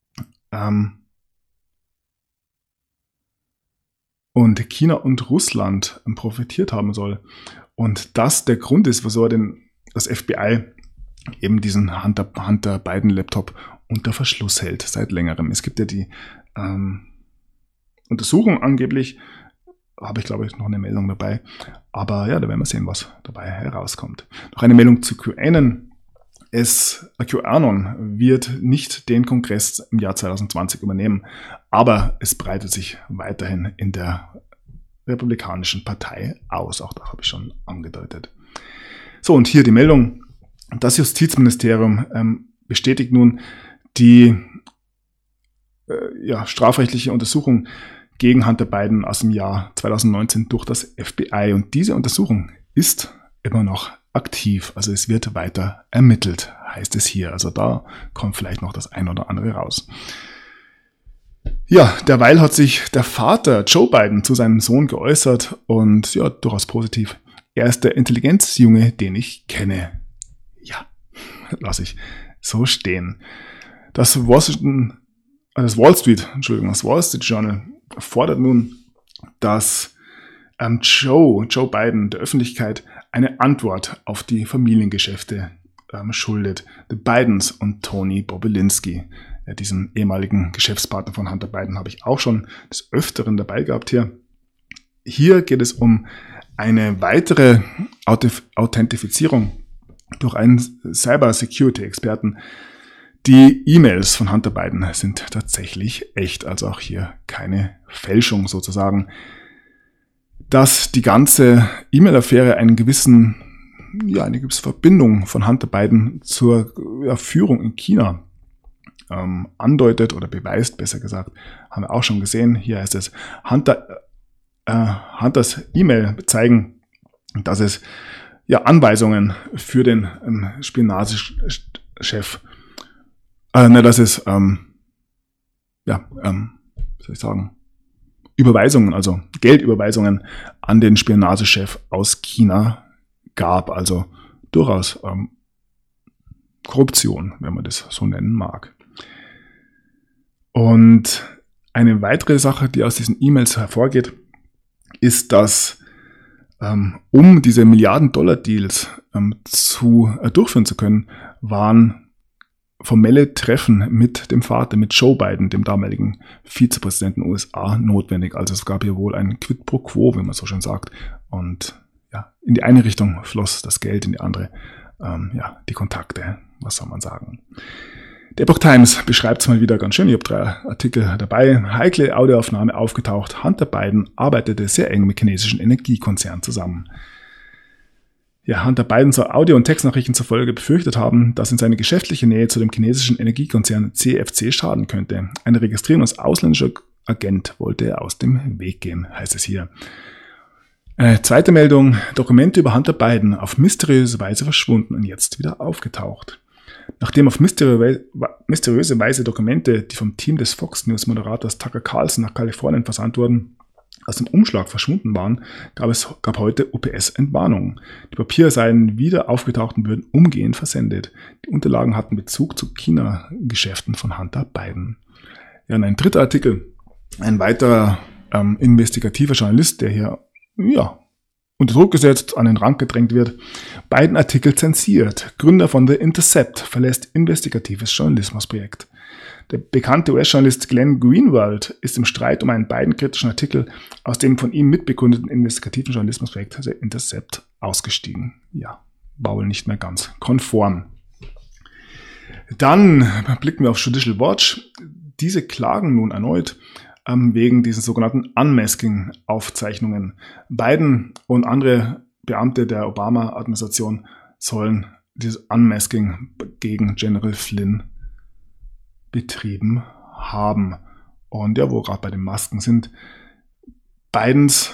und China und Russland profitiert haben soll. Und das der Grund ist, wieso er das FBI eben diesen Hunter Biden Laptop unter Verschluss hält seit längerem. Es gibt ja die Untersuchung angeblich, habe ich glaube ich noch eine Meldung dabei, aber ja, da werden wir sehen, was dabei herauskommt. Noch eine Meldung zu QAnon. QAnon wird nicht den Kongress im Jahr 2020 übernehmen, aber es breitet sich weiterhin in der Republikanischen Partei aus. Auch das habe ich schon angedeutet. So, und hier die Meldung. Das Justizministerium bestätigt nun die strafrechtliche Untersuchung gegen Hunter Biden aus dem Jahr 2019 durch das FBI. Und diese Untersuchung ist immer noch aktiv. Also es wird weiter ermittelt, heißt es hier. Also da kommt vielleicht noch das ein oder andere raus. Ja, derweil hat sich der Vater Joe Biden zu seinem Sohn geäußert und ja, durchaus positiv. Er ist der Intelligenzjunge, den ich kenne. Ja, lasse ich so stehen. Das Wall Street Journal fordert nun, dass Joe Biden der Öffentlichkeit eine Antwort auf die Familiengeschäfte schuldet. The Bidens und Tony Bobulinski, diesem ehemaligen Geschäftspartner von Hunter Biden, habe ich auch schon des Öfteren dabei gehabt hier. Hier geht es um eine weitere Authentifizierung durch einen Cyber-Security-Experten. Die E-Mails von Hunter Biden sind tatsächlich echt, also auch hier keine Fälschung sozusagen. Dass die ganze E-Mail-Affäre eine gewisse Verbindung von Hunter Biden zur Führung in China andeutet oder beweist, besser gesagt, haben wir auch schon gesehen. Hier heißt es, Hunters E-Mail zeigen, dass es Anweisungen für den Spionagechef, Überweisungen, also Geldüberweisungen an den Spionagechef aus China gab, also durchaus Korruption, wenn man das so nennen mag. Und eine weitere Sache, die aus diesen E-Mails hervorgeht, ist, dass um diese Milliarden-Dollar-Deals durchführen zu können, waren formelle Treffen mit dem Vater, mit Joe Biden, dem damaligen Vizepräsidenten der USA, notwendig. Also es gab hier wohl ein Quid pro quo, wie man so schön sagt. Und ja, in die eine Richtung floss das Geld, in die andere die Kontakte. Was soll man sagen? Der Epoch Times beschreibt es mal wieder ganz schön. Ich habe 3 Artikel dabei. Heikle Audioaufnahme aufgetaucht. Hunter Biden arbeitete sehr eng mit chinesischen Energiekonzernen zusammen. Ja, Hunter Biden soll Audio- und Textnachrichten zufolge befürchtet haben, dass in seine geschäftliche Nähe zu dem chinesischen Energiekonzern CFC schaden könnte. Eine Registrierung als ausländischer Agent wollte er aus dem Weg gehen, heißt es hier. Zweite Meldung, Dokumente über Hunter Biden auf mysteriöse Weise verschwunden und jetzt wieder aufgetaucht. Nachdem auf mysteriöse Weise Dokumente, die vom Team des Fox News Moderators Tucker Carlson nach Kalifornien versandt wurden, aus dem Umschlag verschwunden waren, gab heute UPS Entwarnung. Die Papiere seien wieder aufgetaucht und würden umgehend versendet. Die Unterlagen hatten Bezug zu China-Geschäften von Hunter Biden. Ja, und ein dritter Artikel, ein weiterer investigativer Journalist, der hier unter Druck gesetzt, an den Rand gedrängt wird. Biden-Artikel zensiert. Gründer von The Intercept verlässt investigatives Journalismusprojekt. Der bekannte US-Journalist Glenn Greenwald ist im Streit um einen Biden-kritischen Artikel aus dem von ihm mitbegründeten investigativen Journalismusprojekt The Intercept ausgestiegen. Ja, war wohl nicht mehr ganz konform. Dann blicken wir auf Judicial Watch. Diese klagen nun erneut wegen diesen sogenannten Unmasking-Aufzeichnungen. Biden und andere Beamte der Obama-Administration sollen dieses Unmasking gegen General Flynn betrieben haben. Und ja, wo gerade bei den Masken sind, Joe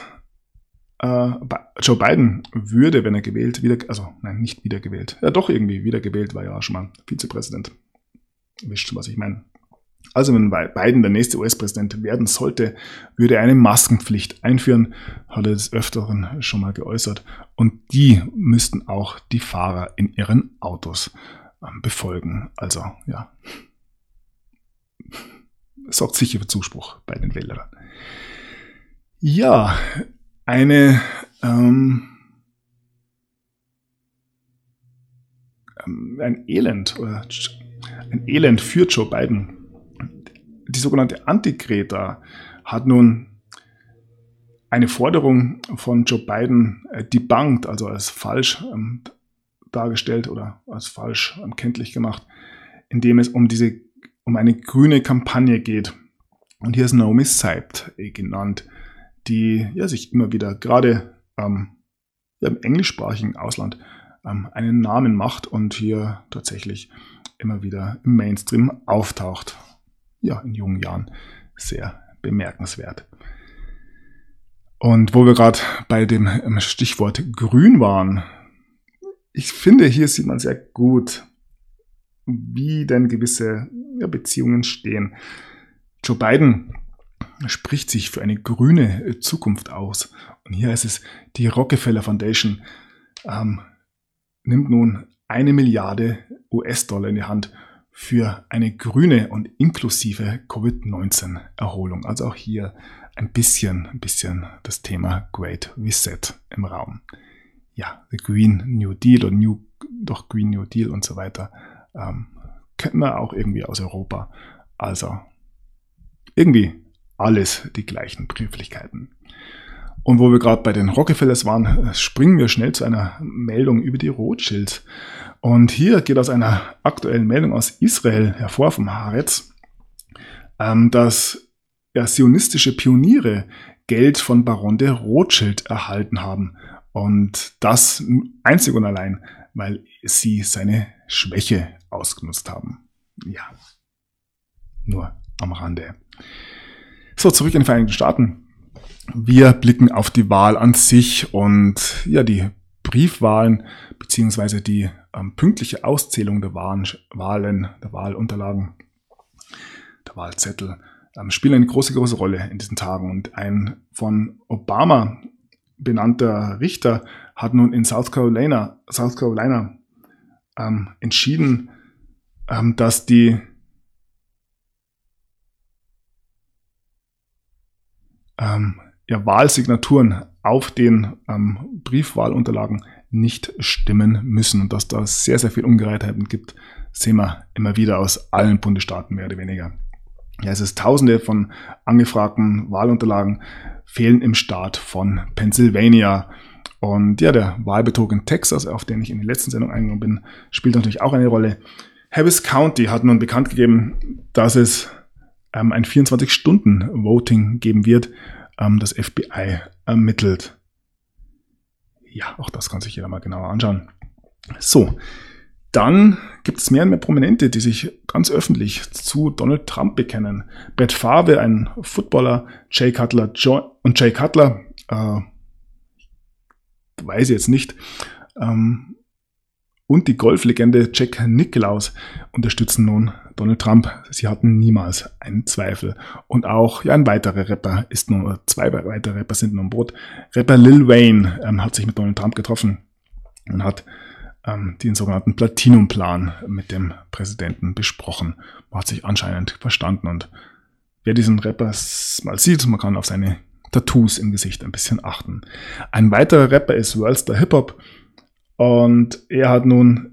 Biden würde, wenn er nicht wiedergewählt, wiedergewählt, war ja auch schon mal Vizepräsident. Wisst, was ich meine. Also wenn Biden der nächste US-Präsident werden sollte, würde er eine Maskenpflicht einführen, hat er des Öfteren schon mal geäußert. Und die müssten auch die Fahrer in ihren Autos befolgen. Also ja, sorgt sicher für Zuspruch bei den Wählern. Ja, ein Elend für Joe Biden. Die sogenannte Anti-Greta hat nun eine Forderung von Joe Biden debunked, also als falsch dargestellt oder als falsch kenntlich gemacht, indem es um eine grüne Kampagne geht. Und hier ist Naomi Seibt genannt, die sich immer wieder gerade im englischsprachigen Ausland einen Namen macht und hier tatsächlich immer wieder im Mainstream auftaucht. Ja, in jungen Jahren sehr bemerkenswert. Und wo wir gerade bei dem Stichwort Grün waren, ich finde, hier sieht man sehr gut, wie denn gewisse Beziehungen stehen. Joe Biden spricht sich für eine grüne Zukunft aus. Und hier ist es, die Rockefeller Foundation nimmt nun 1 Milliarde US-Dollar in die Hand für eine grüne und inklusive Covid-19-Erholung. Also auch hier ein bisschen das Thema Great Reset im Raum. Ja, the Green New Deal oder Green New Deal und so weiter kennt man auch irgendwie aus Europa. Also irgendwie alles die gleichen Begrifflichkeiten. Und wo wir gerade bei den Rockefellers waren, springen wir schnell zu einer Meldung über die Rothschilds. Und hier geht aus einer aktuellen Meldung aus Israel hervor, vom Haaretz, dass zionistische Pioniere Geld von Baron de Rothschild erhalten haben. Und das einzig und allein, weil sie seine Schwäche ausgenutzt haben. Ja, nur am Rande. So, zurück in die Vereinigten Staaten. Wir blicken auf die Wahl an sich und ja, die Briefwahlen beziehungsweise die pünktliche Auszählung der Wahlen, der Wahlunterlagen, der Wahlzettel spielen eine große Rolle in diesen Tagen. Und ein von Obama benannter Richter hat nun in South Carolina entschieden, dass die Wahlsignaturen auf den Briefwahlunterlagen nicht stimmen müssen und dass da sehr, sehr viel Ungereimtheiten gibt, sehen wir immer wieder aus allen Bundesstaaten mehr oder weniger. Ja, es ist Tausende von angefragten Wahlunterlagen fehlen im Staat von Pennsylvania. Und ja, der Wahlbetrug in Texas, auf den ich in der letzten Sendung eingegangen bin, spielt natürlich auch eine Rolle. Harris County hat nun bekannt gegeben, dass es ein 24-Stunden-Voting geben wird. Das FBI ermittelt. Ja, auch das kann sich jeder mal genauer anschauen. So, dann gibt es mehr und mehr Prominente, die sich ganz öffentlich zu Donald Trump bekennen. Brett Favre, ein Footballer, Jay Cutler, weiß ich jetzt nicht, und die Golflegende Jack Nicklaus unterstützen nun Donald Trump. Sie hatten niemals einen Zweifel. Und auch ein weiterer Rapper zwei weitere Rapper sind nun im Boot. Rapper Lil Wayne hat sich mit Donald Trump getroffen und hat den sogenannten Platinum-Plan mit dem Präsidenten besprochen. Man hat sich anscheinend verstanden. Und wer diesen Rapper mal sieht, man kann auf seine Tattoos im Gesicht ein bisschen achten. Ein weiterer Rapper ist Worldstar Hip Hop. Und er hat nun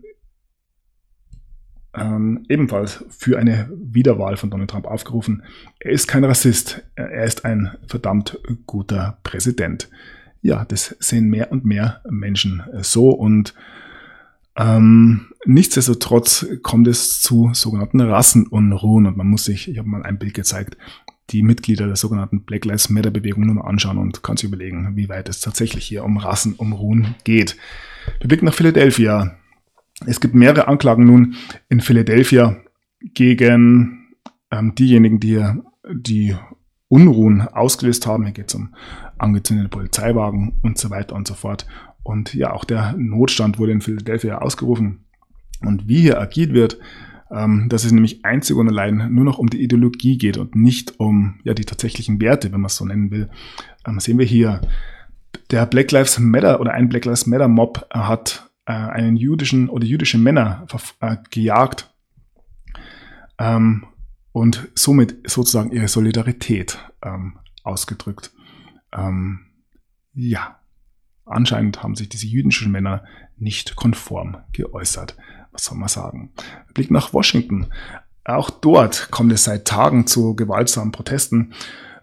ebenfalls für eine Wiederwahl von Donald Trump aufgerufen. Er ist kein Rassist, er ist ein verdammt guter Präsident. Ja, das sehen mehr und mehr Menschen so und nichtsdestotrotz kommt es zu sogenannten Rassenunruhen und man muss sich, ich habe mal ein Bild gezeigt, die Mitglieder der sogenannten Black Lives Matter Bewegung nur mal anschauen und kann sich überlegen, wie weit es tatsächlich hier um Rassenunruhen geht. Wir blicken nach Philadelphia. Es gibt mehrere Anklagen nun in Philadelphia gegen diejenigen, die die Unruhen ausgelöst haben. Hier geht es um angezündete Polizeiwagen und so weiter und so fort. Und ja, auch der Notstand wurde in Philadelphia ausgerufen. Und wie hier agiert wird, dass es nämlich einzig und allein nur noch um die Ideologie geht und nicht um die tatsächlichen Werte, wenn man es so nennen will, sehen wir hier. Der Black Lives Matter oder ein Black Lives Matter Mob hat einen jüdische Männer gejagt und somit sozusagen ihre Solidarität ausgedrückt. Anscheinend haben sich diese jüdischen Männer nicht konform geäußert. Was soll man sagen? Blick nach Washington. Auch dort kommt es seit Tagen zu gewaltsamen Protesten,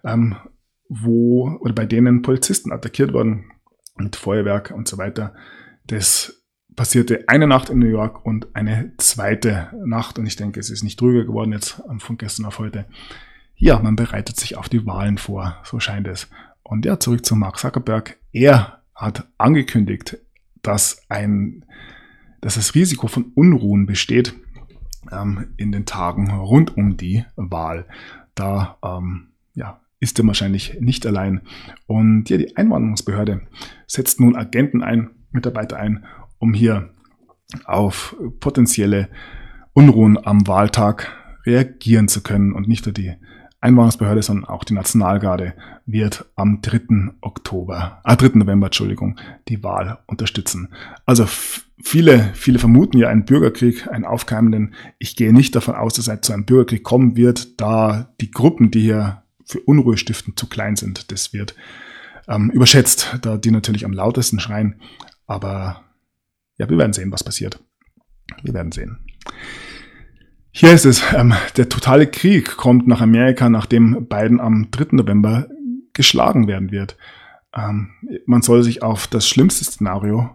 bei denen Polizisten attackiert wurden mit Feuerwerk und so weiter. Das passierte eine Nacht in New York und eine zweite Nacht. Und ich denke, es ist nicht ruhiger geworden jetzt von gestern auf heute. Ja, man bereitet sich auf die Wahlen vor, so scheint es. Und ja, zurück zu Mark Zuckerberg. Er hat angekündigt, dass dass das Risiko von Unruhen besteht in den Tagen rund um die Wahl. Da ist er wahrscheinlich nicht allein. Und ja, die Einwanderungsbehörde setzt nun Agenten ein, Mitarbeiter ein, um hier auf potenzielle Unruhen am Wahltag reagieren zu können. Und nicht nur die Einwanderungsbehörde, sondern auch die Nationalgarde wird am 3. November, die Wahl unterstützen. Also viele vermuten ja einen Bürgerkrieg, einen aufkeimenden. Ich gehe nicht davon aus, dass es zu einem Bürgerkrieg kommen wird, da die Gruppen, die hier für Unruhe stiften, zu klein sind. Das wird überschätzt, da die natürlich am lautesten schreien. Aber ja, wir werden sehen, was passiert. Wir werden sehen. Hier ist es, der totale Krieg kommt nach Amerika, nachdem Biden am 3. November geschlagen werden wird. Man soll sich auf das schlimmste Szenario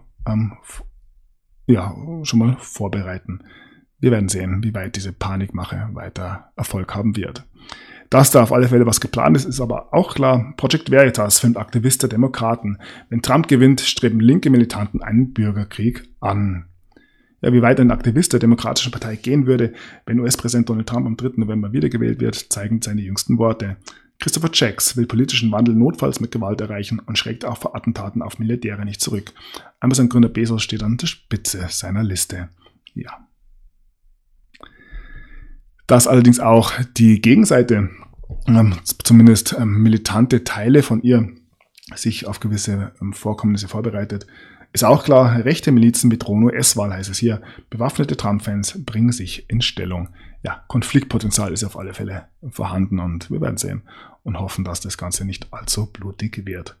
schon mal vorbereiten. Wir werden sehen, wie weit diese Panikmache weiter Erfolg haben wird. Dass da auf alle Fälle was geplant ist, ist aber auch klar. Project Veritas filmt Aktivist der Demokraten. Wenn Trump gewinnt, streben linke Militanten einen Bürgerkrieg an. Ja, wie weit ein Aktivist der Demokratischen Partei gehen würde, wenn US-Präsident Donald Trump am 3. November wiedergewählt wird, zeigen seine jüngsten Worte. Christopher Jacks will politischen Wandel notfalls mit Gewalt erreichen und schreckt auch vor Attentaten auf Milliardäre nicht zurück. Amazon-Gründer Bezos steht an der Spitze seiner Liste. Ja. Dass allerdings auch die Gegenseite, zumindest militante Teile von ihr, sich auf gewisse Vorkommnisse vorbereitet, ist auch klar. Rechte Milizen bedrohen US-Wahl, heißt es hier. Bewaffnete Trump-Fans bringen sich in Stellung. Ja, Konfliktpotenzial ist auf alle Fälle vorhanden und wir werden sehen und hoffen, dass das Ganze nicht allzu blutig wird.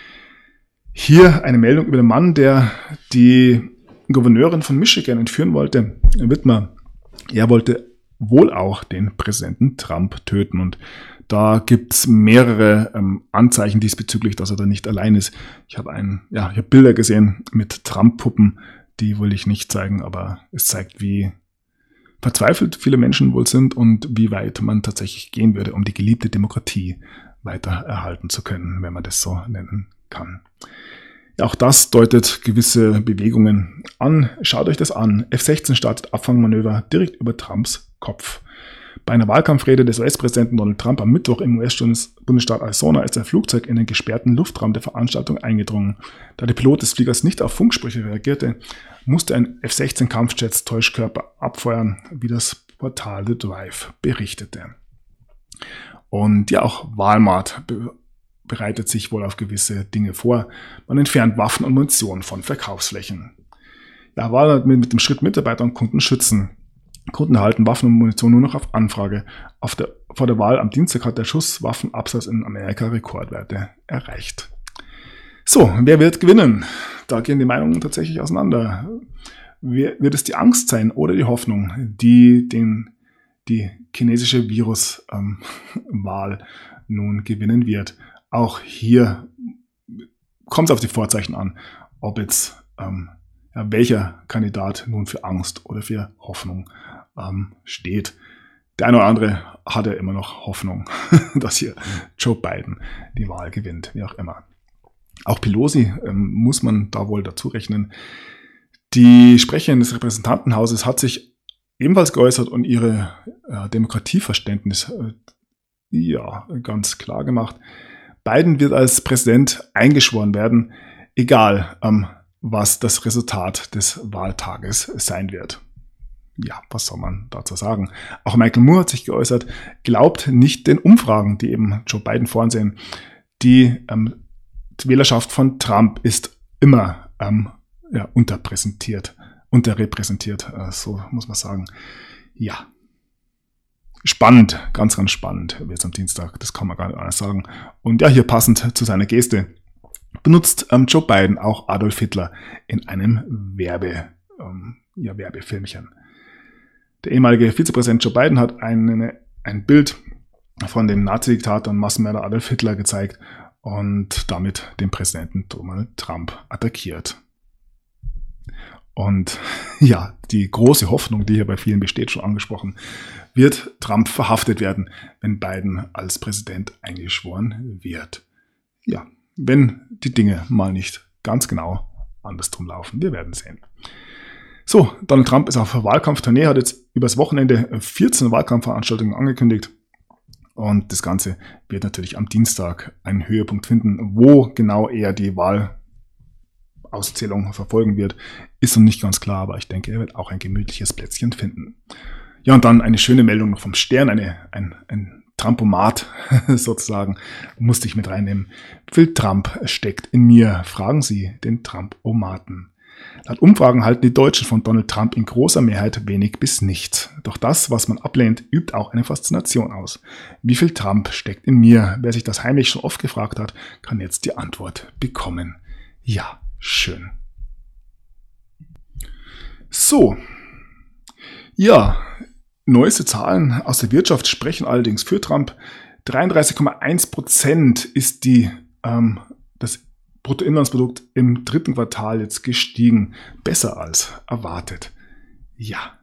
Hier eine Meldung über den Mann, der die Gouverneurin von Michigan entführen wollte. Whitmer. Er wollte wohl auch den Präsidenten Trump töten und da gibt's mehrere Anzeichen diesbezüglich, dass er da nicht allein ist. Ich habe Bilder gesehen mit Trump-Puppen, die will ich nicht zeigen, aber es zeigt, wie verzweifelt viele Menschen wohl sind und wie weit man tatsächlich gehen würde, um die geliebte Demokratie weiter erhalten zu können, wenn man das so nennen kann. Ja, auch das deutet gewisse Bewegungen an. Schaut euch das an. F-16 startet Abfangmanöver direkt über Trumps Kopf. Bei einer Wahlkampfrede des US-Präsidenten Donald Trump am Mittwoch im US-Bundesstaat Arizona ist ein Flugzeug in den gesperrten Luftraum der Veranstaltung eingedrungen. Da der Pilot des Fliegers nicht auf Funksprüche reagierte, musste ein F-16-Kampfjet Täuschkörper abfeuern, wie das Portal The Drive berichtete. Und ja, auch Walmart bereitet sich wohl auf gewisse Dinge vor. Man entfernt Waffen und Munition von Verkaufsflächen. Ja, Walmart mit dem Schritt Mitarbeiter und Kunden schützen. Kunden erhalten Waffen und Munition nur noch auf Anfrage. Vor der Wahl am Dienstag hat der Schusswaffenabsatz in Amerika Rekordwerte erreicht. So, wer wird gewinnen? Da gehen die Meinungen tatsächlich auseinander. Wird es die Angst sein oder die Hoffnung, die chinesische Viruswahl nun gewinnen wird? Auch hier kommt es auf die Vorzeichen an, ob jetzt welcher Kandidat nun für Angst oder für Hoffnung steht. Der eine oder andere hat ja immer noch Hoffnung, dass hier Joe Biden die Wahl gewinnt, wie auch immer. Auch Pelosi muss man da wohl dazu rechnen. Die Sprecherin des Repräsentantenhauses hat sich ebenfalls geäußert und ihre Demokratieverständnis ganz klar gemacht. Biden wird als Präsident eingeschworen werden, egal was das Resultat des Wahltages sein wird. Ja, was soll man dazu sagen? Auch Michael Moore hat sich geäußert, glaubt nicht den Umfragen, die eben Joe Biden vorsehen. Die Wählerschaft von Trump ist immer unterrepräsentiert, so muss man sagen. Ja, spannend, ganz, ganz spannend wird es am Dienstag, das kann man gar nicht anders sagen. Und ja, hier passend zu seiner Geste benutzt Joe Biden auch Adolf Hitler in einem Werbefilmchen. Der ehemalige Vizepräsident Joe Biden hat ein Bild von dem Nazi-Diktator und Massenmörder Adolf Hitler gezeigt und damit den Präsidenten Donald Trump attackiert. Und ja, die große Hoffnung, die hier bei vielen besteht, schon angesprochen, wird Trump verhaftet werden, wenn Biden als Präsident eingeschworen wird. Ja, wenn die Dinge mal nicht ganz genau andersrum laufen. Wir werden sehen. So, Donald Trump ist auf Wahlkampftournee, hat jetzt übers Wochenende 14 Wahlkampfveranstaltungen angekündigt. Und das Ganze wird natürlich am Dienstag einen Höhepunkt finden. Wo genau er die Wahlauszählung verfolgen wird, ist noch nicht ganz klar, aber ich denke, er wird auch ein gemütliches Plätzchen finden. Ja, und dann eine schöne Meldung noch vom Stern, ein Trumpomat sozusagen, musste ich mit reinnehmen. Wie viel Trump steckt in mir? Fragen Sie den Trumpomaten. Laut Umfragen halten die Deutschen von Donald Trump in großer Mehrheit wenig bis nichts. Doch das, was man ablehnt, übt auch eine Faszination aus. Wie viel Trump steckt in mir? Wer sich das heimlich schon oft gefragt hat, kann jetzt die Antwort bekommen. Ja, schön. So. Ja, neueste Zahlen aus der Wirtschaft sprechen allerdings für Trump. 33,1% ist das Bruttoinlandsprodukt im dritten Quartal jetzt gestiegen. Besser als erwartet. Ja.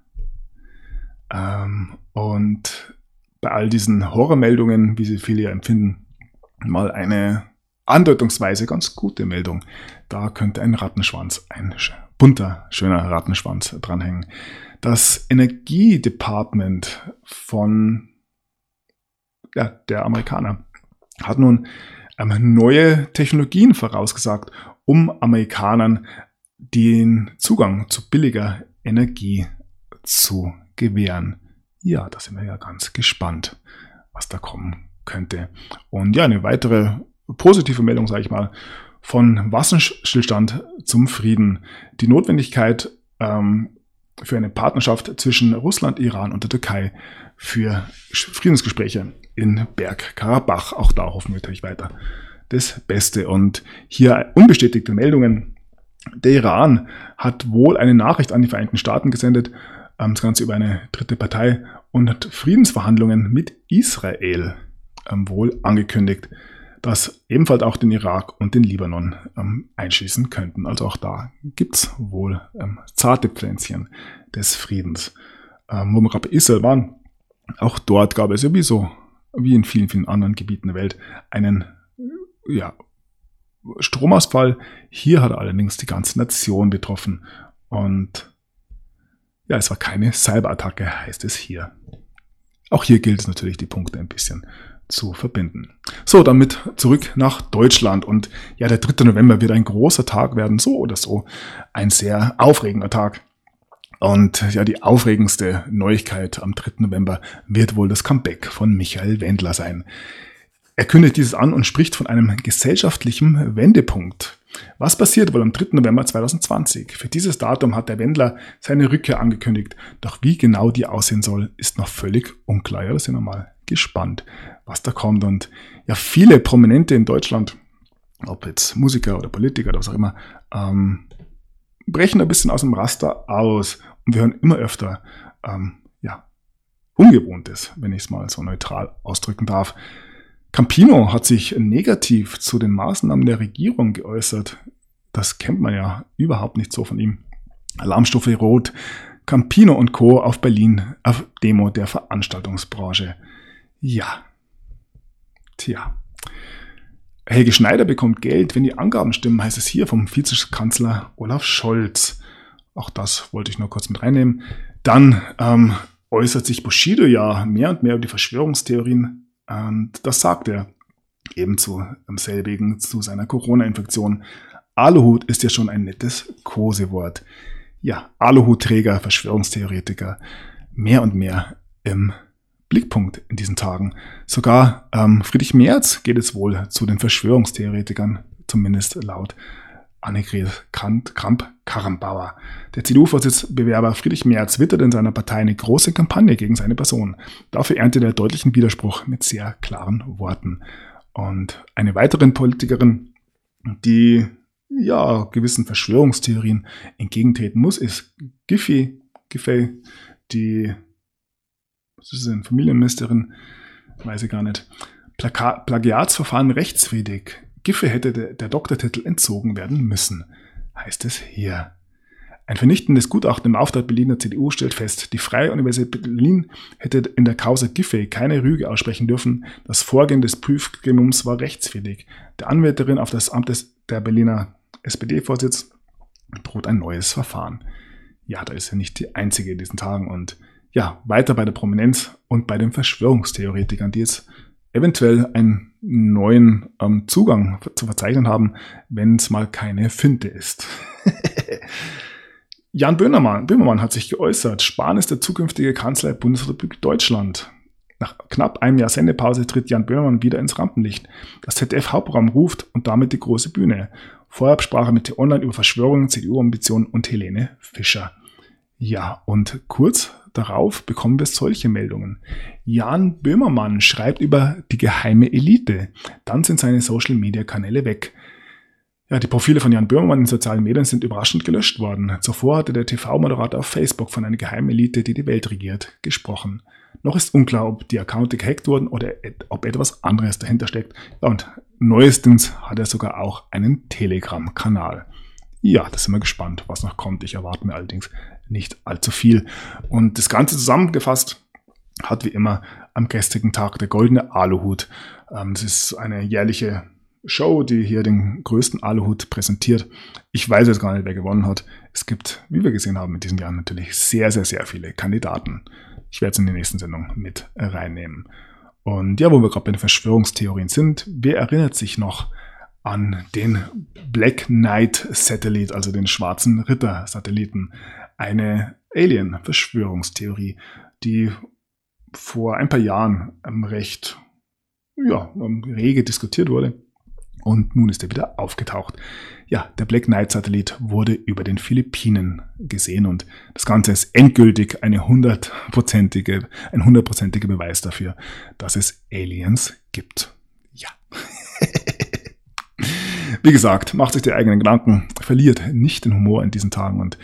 Und bei all diesen Horrormeldungen, wie sie viele ja empfinden, mal eine andeutungsweise ganz gute Meldung. Da könnte ein Rattenschwanz, ein bunter, schöner Rattenschwanz dranhängen. Das Energiedepartment von der Amerikaner hat nun neue Technologien vorausgesagt, um Amerikanern den Zugang zu billiger Energie zu gewähren. Ja, da sind wir ja ganz gespannt, was da kommen könnte. Und ja, eine weitere positive Meldung, sage ich mal, von Waffenstillstand zum Frieden. Die Notwendigkeit für eine Partnerschaft zwischen Russland, Iran und der Türkei für Friedensgespräche in Bergkarabach. Auch da hoffen wir natürlich weiter das Beste. Und hier unbestätigte Meldungen. Der Iran hat wohl eine Nachricht an die Vereinigten Staaten gesendet, das Ganze über eine dritte Partei, und hat Friedensverhandlungen mit Israel wohl angekündigt, das ebenfalls auch den Irak und den Libanon einschließen könnten. Also auch da gibt's wohl zarte Pflänzchen des Friedens. Wo wir gerade bei Israel waren, auch dort gab es ja wie in vielen, vielen anderen Gebieten der Welt einen Stromausfall. Hier hat er allerdings die ganze Nation betroffen. Und ja, es war keine Cyberattacke, heißt es hier. Auch hier gilt es natürlich, die Punkte ein bisschen zu verbinden. So, damit zurück nach Deutschland. Und ja, der 3. November wird ein großer Tag werden, so oder so. Ein sehr aufregender Tag. Und ja, die aufregendste Neuigkeit am 3. November wird wohl das Comeback von Michael Wendler sein. Er kündigt dieses an und spricht von einem gesellschaftlichen Wendepunkt. Was passiert wohl am 3. November 2020? Für dieses Datum hat der Wendler seine Rückkehr angekündigt. Doch wie genau die aussehen soll, ist noch völlig unklar. Ja, da sind wir mal gespannt, was da kommt. Und ja, viele Prominente in Deutschland, ob jetzt Musiker oder Politiker oder was auch immer, brechen ein bisschen aus dem Raster aus. Und wir hören immer öfter, Ungewohntes, wenn ich es mal so neutral ausdrücken darf. Campino hat sich negativ zu den Maßnahmen der Regierung geäußert. Das kennt man ja überhaupt nicht so von ihm. Alarmstufe Rot, Campino und Co. auf Berlin auf Demo der Veranstaltungsbranche. Ja. Tja. Helge Schneider bekommt Geld, wenn die Angaben stimmen, heißt es hier vom Vizekanzler Olaf Scholz. Auch das wollte ich nur kurz mit reinnehmen. Dann äußert sich Bushido ja mehr und mehr über die Verschwörungstheorien. Und das sagt er ebenso selbigen zu seiner Corona-Infektion. Aluhut ist ja schon ein nettes Kosewort. Ja, Aluhutträger, Verschwörungstheoretiker, mehr und mehr im Blickpunkt in diesen Tagen. Sogar Friedrich Merz geht es wohl zu den Verschwörungstheoretikern, zumindest laut Annegret Kramp-Karrenbauer. Der CDU-Vorsitzbewerber Friedrich Merz wittert in seiner Partei eine große Kampagne gegen seine Person. Dafür erntet er deutlichen Widerspruch mit sehr klaren Worten. Und eine weitere Politikerin, die gewissen Verschwörungstheorien entgegentreten muss, ist Giffey, die Familienministerin, weiß ich gar nicht. Plagiatsverfahren rechtswidrig. Giffey hätte der Doktortitel entzogen werden müssen, heißt es hier. Ein vernichtendes Gutachten im Auftrag Berliner CDU stellt fest, die Freie Universität Berlin hätte in der Causa Giffey keine Rüge aussprechen dürfen. Das Vorgehen des Prüfgremiums war rechtswidrig. Der Anwärterin auf das Amt der Berliner SPD-Vorsitz droht ein neues Verfahren. ja, da ist er nicht die einzige in diesen Tagen. Und ja, weiter bei der Prominenz und bei den Verschwörungstheoretikern, die jetzt eventuell einen neuen Zugang zu verzeichnen haben, wenn es mal keine Finte ist. Jan Böhmermann hat sich geäußert. Spahn ist der zukünftige Kanzler der Bundesrepublik Deutschland. Nach knapp einem Jahr Sendepause tritt Jan Böhmermann wieder ins Rampenlicht. Das ZDF-Hauptprogramm ruft und damit die große Bühne. Vorab sprach er mit T-Online über Verschwörungen, CDU-Ambitionen und Helene Fischer. Ja, und kurz darauf bekommen wir solche Meldungen. Jan Böhmermann schreibt über die geheime Elite. Dann sind seine Social-Media-Kanäle weg. Ja, die Profile von Jan Böhmermann in sozialen Medien sind überraschend gelöscht worden. Zuvor hatte der TV-Moderator auf Facebook von einer geheimen Elite, die die Welt regiert, gesprochen. Noch ist unklar, ob die Accounte gehackt wurden oder ob etwas anderes dahinter steckt. Ja, und neuestens hat er sogar auch einen Telegram-Kanal. Ja, da sind wir gespannt, was noch kommt. Ich erwarte mir allerdings nicht allzu viel. Und das Ganze zusammengefasst hat wie immer am gestrigen Tag der Goldene Aluhut. Das ist eine jährliche Show, die hier den größten Aluhut präsentiert. Ich weiß jetzt gar nicht, wer gewonnen hat. Es gibt, wie wir gesehen haben in diesem Jahr, natürlich sehr, sehr, sehr viele Kandidaten. Ich werde es in die nächsten Sendung mit reinnehmen. Und ja, wo wir gerade bei den Verschwörungstheorien sind, wer erinnert sich noch an den Black Knight Satellite, also den schwarzen Ritter-Satelliten? Eine Alien-Verschwörungstheorie, die vor ein paar Jahren recht rege diskutiert wurde. Und nun ist er wieder aufgetaucht. Ja, der Black Knight Satellit wurde über den Philippinen gesehen und das Ganze ist endgültig ein hundertprozentiger Beweis dafür, dass es Aliens gibt. Ja. Wie gesagt, macht sich die eigenen Gedanken, verliert nicht den Humor in diesen Tagen und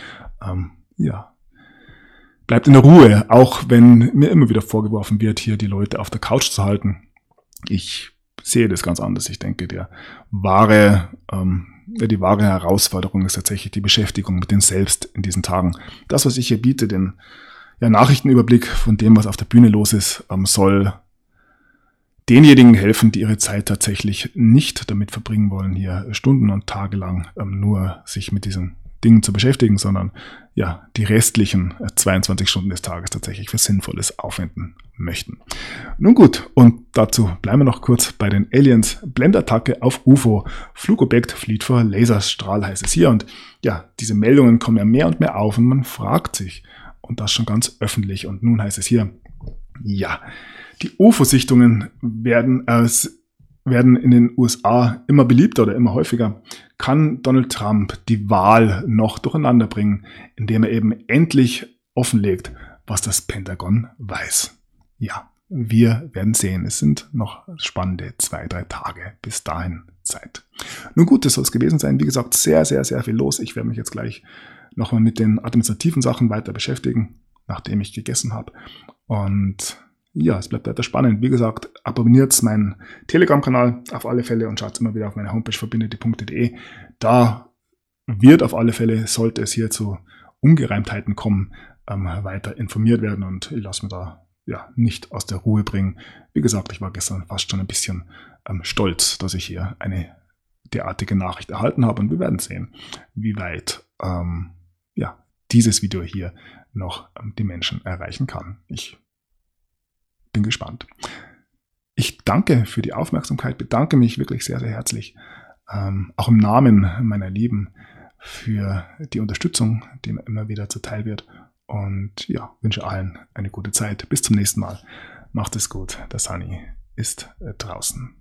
bleibt in der Ruhe, auch wenn mir immer wieder vorgeworfen wird, hier die Leute auf der Couch zu halten. Ich sehe das ganz anders. Ich denke, die wahre Herausforderung ist tatsächlich die Beschäftigung mit den Selbst in diesen Tagen. Das, was ich hier biete, den Nachrichtenüberblick von dem, was auf der Bühne los ist, soll denjenigen helfen, die ihre Zeit tatsächlich nicht damit verbringen wollen, hier stunden- und tagelang nur sich mit diesen Dingen zu beschäftigen, sondern ja, die restlichen 22 Stunden des Tages tatsächlich für Sinnvolles aufwenden möchten. Nun gut, und dazu bleiben wir noch kurz bei den Aliens. Blendattacke auf UFO. Flugobjekt flieht vor Laserstrahl, heißt es hier. Und ja, diese Meldungen kommen ja mehr und mehr auf und man fragt sich, und das schon ganz öffentlich. Und nun heißt es hier, ja, die UFO-Sichtungen werden in den USA immer beliebter oder immer häufiger. Kann Donald Trump die Wahl noch durcheinander bringen, indem er eben endlich offenlegt, was das Pentagon weiß? Ja, wir werden sehen. Es sind noch spannende 2-3 Tage bis dahin Zeit. Nun gut, das soll es gewesen sein. Wie gesagt, sehr, sehr, sehr viel los. Ich werde mich jetzt gleich nochmal mit den administrativen Sachen weiter beschäftigen, nachdem ich gegessen habe. Und ja, es bleibt weiter spannend. Wie gesagt, abonniert meinen Telegram-Kanal auf alle Fälle und schaut immer wieder auf meine Homepage verbindete.de. Da wird auf alle Fälle, sollte es hier zu Ungereimtheiten kommen, weiter informiert werden und ich lasse mir da nicht aus der Ruhe bringen. Wie gesagt, ich war gestern fast schon ein bisschen stolz, dass ich hier eine derartige Nachricht erhalten habe und wir werden sehen, wie weit dieses Video hier noch die Menschen erreichen kann. Ich bin gespannt. Ich danke für die Aufmerksamkeit, bedanke mich wirklich sehr, sehr herzlich, auch im Namen meiner Lieben, für die Unterstützung, die mir immer wieder zuteil wird. Und ja, wünsche allen eine gute Zeit. Bis zum nächsten Mal. Macht es gut. Der Sunny ist draußen.